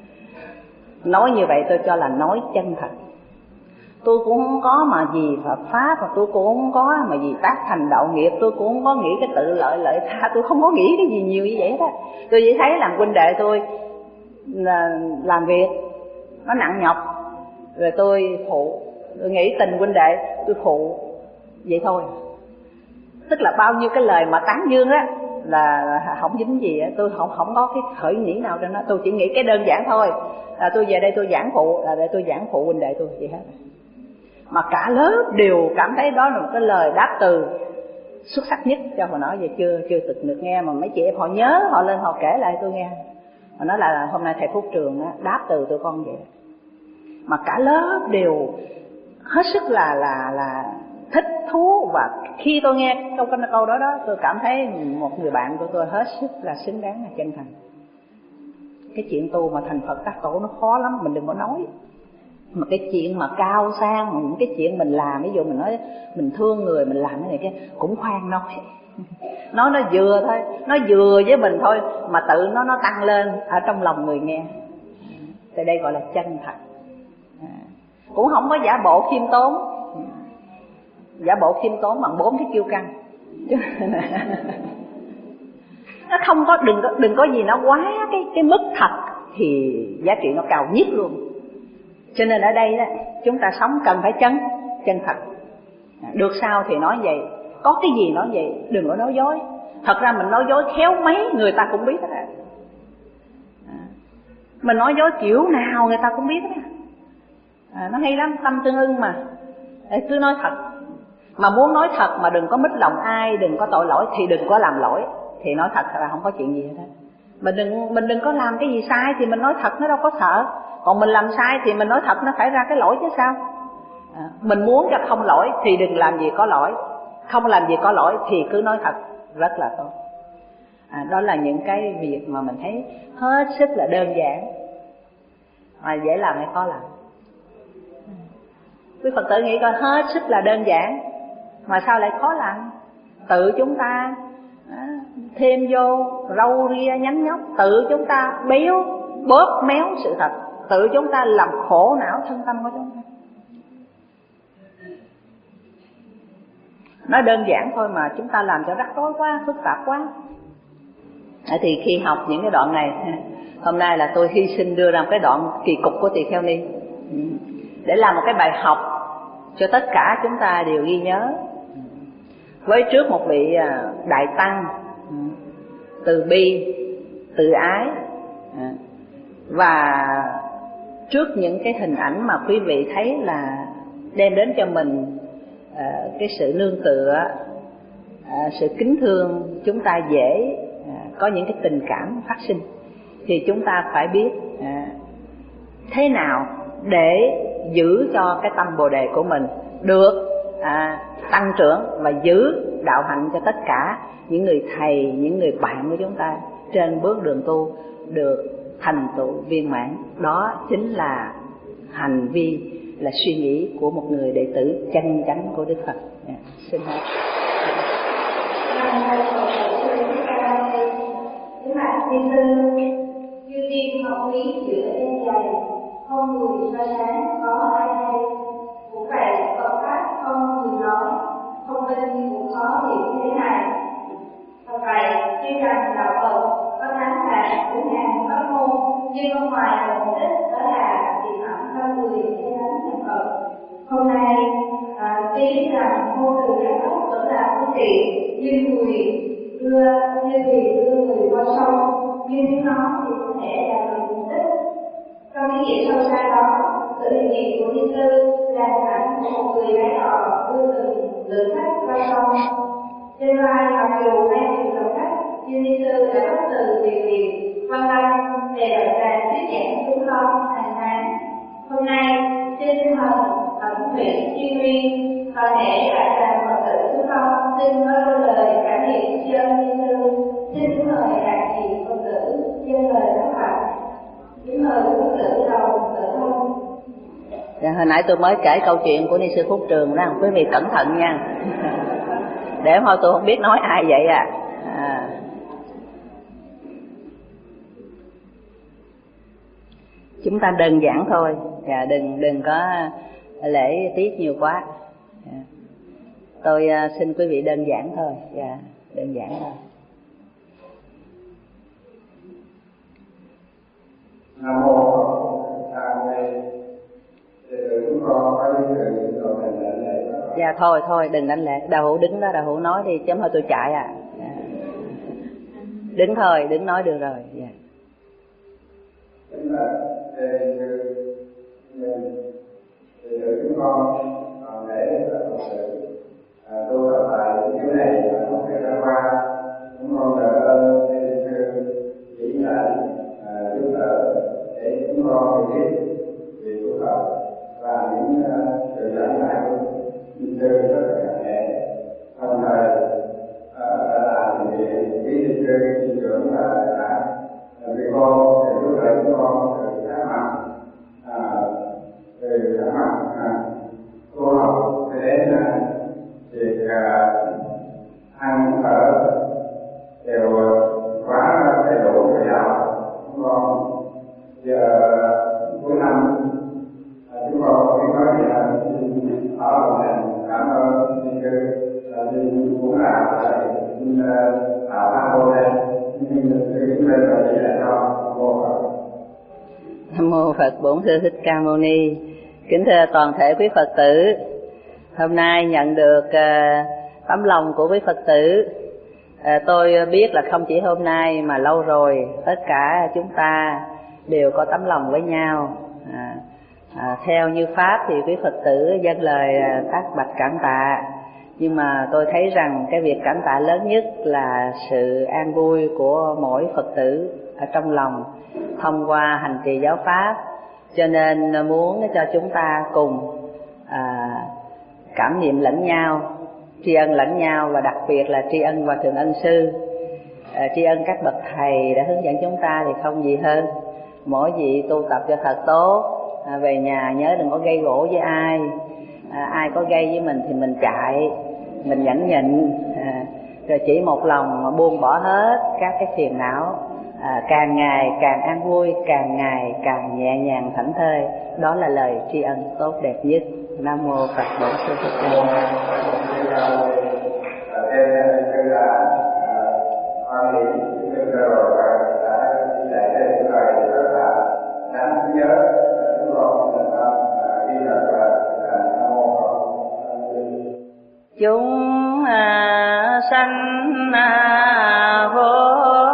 Speaker 2: Nói như vậy tôi cho là nói chân thật. Tôi cũng không có mà gì Phật pháp, mà tôi cũng không có mà gì tác thành đạo nghiệp, tôi cũng không có nghĩ cái tự lợi lợi tha, tôi không có nghĩ cái gì nhiều như vậy đó. Tôi chỉ thấy làm huynh đệ tôi là làm việc nó nặng nhọc, rồi tôi phụ, tôi nghĩ tình huynh đệ tôi phụ vậy thôi. Tức là bao nhiêu cái lời mà tán dương á là không dính gì á, tôi không không có cái khởi nghĩ nào trên đó. Tôi chỉ nghĩ cái đơn giản thôi, là tôi về đây tôi giảng phụ, là để tôi giảng phụ huynh đệ tôi vậy hết. Mà cả lớp đều cảm thấy đó là một cái lời đáp từ xuất sắc nhất cho họ. Nói về chưa chưa từng được nghe, mà mấy chị em họ nhớ, họ lên họ kể lại tôi nghe. Họ nói là hôm nay thầy Phúc Trường á, đáp từ tụi con vậy. Mà cả lớp đều hết sức là là là thích thú, và khi tôi nghe câu câu đó đó, tôi cảm thấy một người bạn của tôi hết sức là xứng đáng là chân thành. Cái chuyện tu mà thành Phật tác tổ nó khó lắm, mình đừng có nói. Mà cái chuyện mà cao sang, mà những cái chuyện mình làm, ví dụ mình nói mình thương người, mình làm cái này cái cũng khoan nói. Nói nó vừa thôi, nó vừa với mình thôi mà tự nó nó tăng lên ở trong lòng người nghe. Thì đây gọi là chân thật. À, cũng không có giả bộ khiêm tốn. Giả bộ khiêm tốn bằng bốn cái kiêu căng. Nó không có, đừng có đừng có gì nó quá cái cái mức thật thì giá trị nó cao nhất luôn. Cho nên ở đây đó, chúng ta sống cần phải chân chân thật. À, được sao thì nói vậy, có cái gì nói vậy, đừng có nói dối. Thật ra mình nói dối khéo mấy người ta cũng biết hết á. À, mình nói dối kiểu nào người ta cũng biết hết á. À, nó hay lắm, tâm tương ưng mà. Để cứ nói thật. Mà muốn nói thật mà đừng có mít lòng ai, đừng có tội lỗi thì đừng có làm lỗi. Thì nói thật là không có chuyện gì hết á. Mình đừng mình đừng có làm cái gì sai thì mình nói thật, nó đâu có sợ. Còn mình làm sai thì mình nói thật, nó phải ra cái lỗi chứ sao. À, mình muốn cho không lỗi thì đừng làm gì có lỗi, không làm gì có lỗi thì cứ nói thật, rất là tốt. À, đó là những cái việc mà mình thấy hết sức là đơn giản mà dễ làm hay khó làm. Quý Phật tử nghĩ coi, hết sức là đơn giản mà sao lại khó làm. Tự chúng ta à, thêm vô râu ria nhánh nhóc, tự chúng ta béo bóp méo sự thật, tự chúng ta làm khổ não thân tâm của chúng ta. Nó đơn giản thôi mà chúng ta làm cho rắc rối quá, phức tạp quá. À, thì khi học những cái đoạn này, hôm nay là tôi hy sinh đưa ra một cái đoạn kỳ cục của Tỳ Kheo Ni để làm một cái bài học cho tất cả chúng ta đều ghi nhớ. Với trước một vị đại tăng từ bi, từ ái, và trước những cái hình ảnh mà quý vị thấy là đem đến cho mình à, cái sự nương tựa, à, sự kính thương, chúng ta dễ à, có những cái tình cảm phát sinh. Thì chúng ta phải biết à, thế nào để giữ cho cái tâm Bồ Đề của mình được à, tăng trưởng và giữ đạo hạnh cho tất cả những người thầy, những người bạn của chúng ta trên bước đường tu được thành tựu viên mãn. Đó chính là hành vi, là suy nghĩ của một người đệ tử chân chánh của Đức Phật. Yeah. Xin hỏi.
Speaker 3: Những bạn thiên tư như tim học lý giữa đêm dày, không người soi sáng có ai hay. Cũng vậy, Phật pháp không người nói, không tin cũng khó hiểu thế này. Thật vậy, tuy rằng đạo Phật có thánh là bốn ngàn pháp môn, nhưng không ngoài là mục đích đó là tìm ẩn con người để đến thành Phật. Hôm nay à, tuy rằng ngôn từ giác tốt vẫn là phương tiện, như người đưa như thuyền đưa người qua sông, nhưng nếu nó thì có thể là người mục đích. Trong ý nghĩa sâu xa đó, sự hiện diện của Thiên Sư là ảnh của một người lái đò đưa từng lượng khách qua sông. Trên vai mặc dù mang nhiều dòng khách, nhưng Thiên Sư đã bất từ việc việc quan tâm về đạo tràng thuyết giảng chúng con hàng tháng. Hôm nay trên tinh thần ẩn nguyện chuyên viên, toàn thể đại tràng Phật tử chúng con xin có đôi lời cảm niệm tri ân Thiên Sư. Xin kính mời đại diện Phật tử dâng lời đáp lại. Kính mời Phật tử đầu Phật tử không.
Speaker 2: Dạ, hồi nãy tôi mới kể câu chuyện của Ni Sư Phúc Trường đó, quý vị cẩn thận nha. Để thôi tôi không biết nói ai vậy à. à. Chúng ta đơn giản thôi, và đừng đừng có lễ tiết nhiều quá. À. Tôi uh, xin quý vị đơn giản thôi, và đơn giản thôi.
Speaker 4: Nam mô Phật Thầy, chúng con phải sự cầu thành lễ lễ.
Speaker 2: Dạ thôi thôi đừng đánh lễ, đạo hữu đứng đó, đạo hữu nói đi, chấm thôi tôi chạy à. Dạ. Đứng thôi, đứng nói được rồi. Dạ.
Speaker 4: Chính là về mình thì chúng con còn để là Phật sự tu tập lại cái này là một cái ra qua, chúng con là ơn thầy sư chỉ dạy giúp đỡ để chúng con biết về tu tập và những sự giảng dạy của Thiên Sư rất là cặn kẽ. Đồng thời đã làm thì quý Thiên Sư Thiên trưởng là đã vì con để giúp đỡ chúng con từ các mặt, từ
Speaker 2: Phật Bổn Sư Thích Ca Mâu Ni. Kính thưa toàn thể quý Phật tử, hôm nay nhận được uh, tấm lòng của quý Phật tử. uh, Tôi biết là không chỉ hôm nay mà lâu rồi, tất cả chúng ta đều có tấm lòng với nhau. à, à, Theo như Pháp thì quý Phật tử dâng lời uh, tác bạch cảm tạ. Nhưng mà tôi thấy rằng cái việc cảm tạ lớn nhất là sự an vui của mỗi Phật tử ở trong lòng thông qua hành trì giáo Pháp. Cho nên muốn cho chúng ta cùng à, cảm niệm lẫn nhau, tri ân lẫn nhau, và đặc biệt là tri ân Hòa Thượng Ân Sư, à, tri ân các bậc thầy đã hướng dẫn chúng ta thì không gì hơn. Mỗi vị tu tập cho thật tốt, à, về nhà nhớ đừng có gây gỗ với ai, à, ai có gây với mình thì mình chạy, mình nhẫn nhịn, à, rồi chỉ một lòng mà buông bỏ hết các cái phiền não. À, càng ngày càng an vui, càng ngày càng nhẹ nhàng thảnh thơi. Đó là lời tri ân tốt đẹp nhất. Nam mô Phật Bổn Sư Thích Ca Mâu Ni. Chúng à, sanh à, vô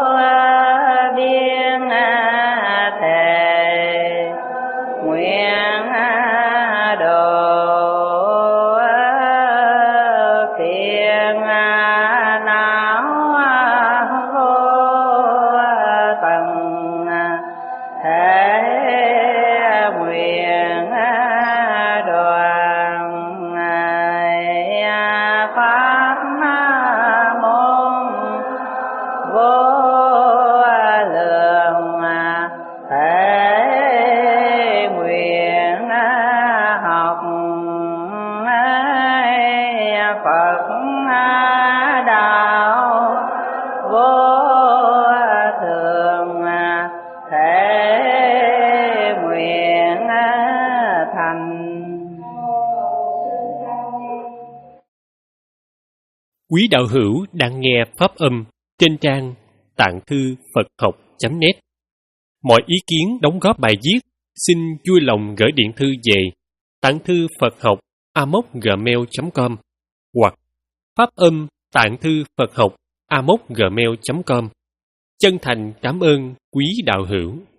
Speaker 2: biên à, thề nguyện à, độ à, phiền à, não à, vô à, tầng à, thể nguyện à, đoàn à, pháp à, môn vô lượng à, thể nguyện à, học à, Phật à, đạo vô thường à, thể nguyện à, thành.
Speaker 5: Quý đạo hữu đang nghe pháp âm trên trang tạng thư Phật học chấm net. Mọi ý kiến đóng góp bài viết xin vui lòng gửi điện thư về tạng thư Phật học a m o c gmail chấm com hoặc pháp âm tạng thư Phật học a m o c gmail chấm com. Chân thành cảm ơn quý đạo hữu.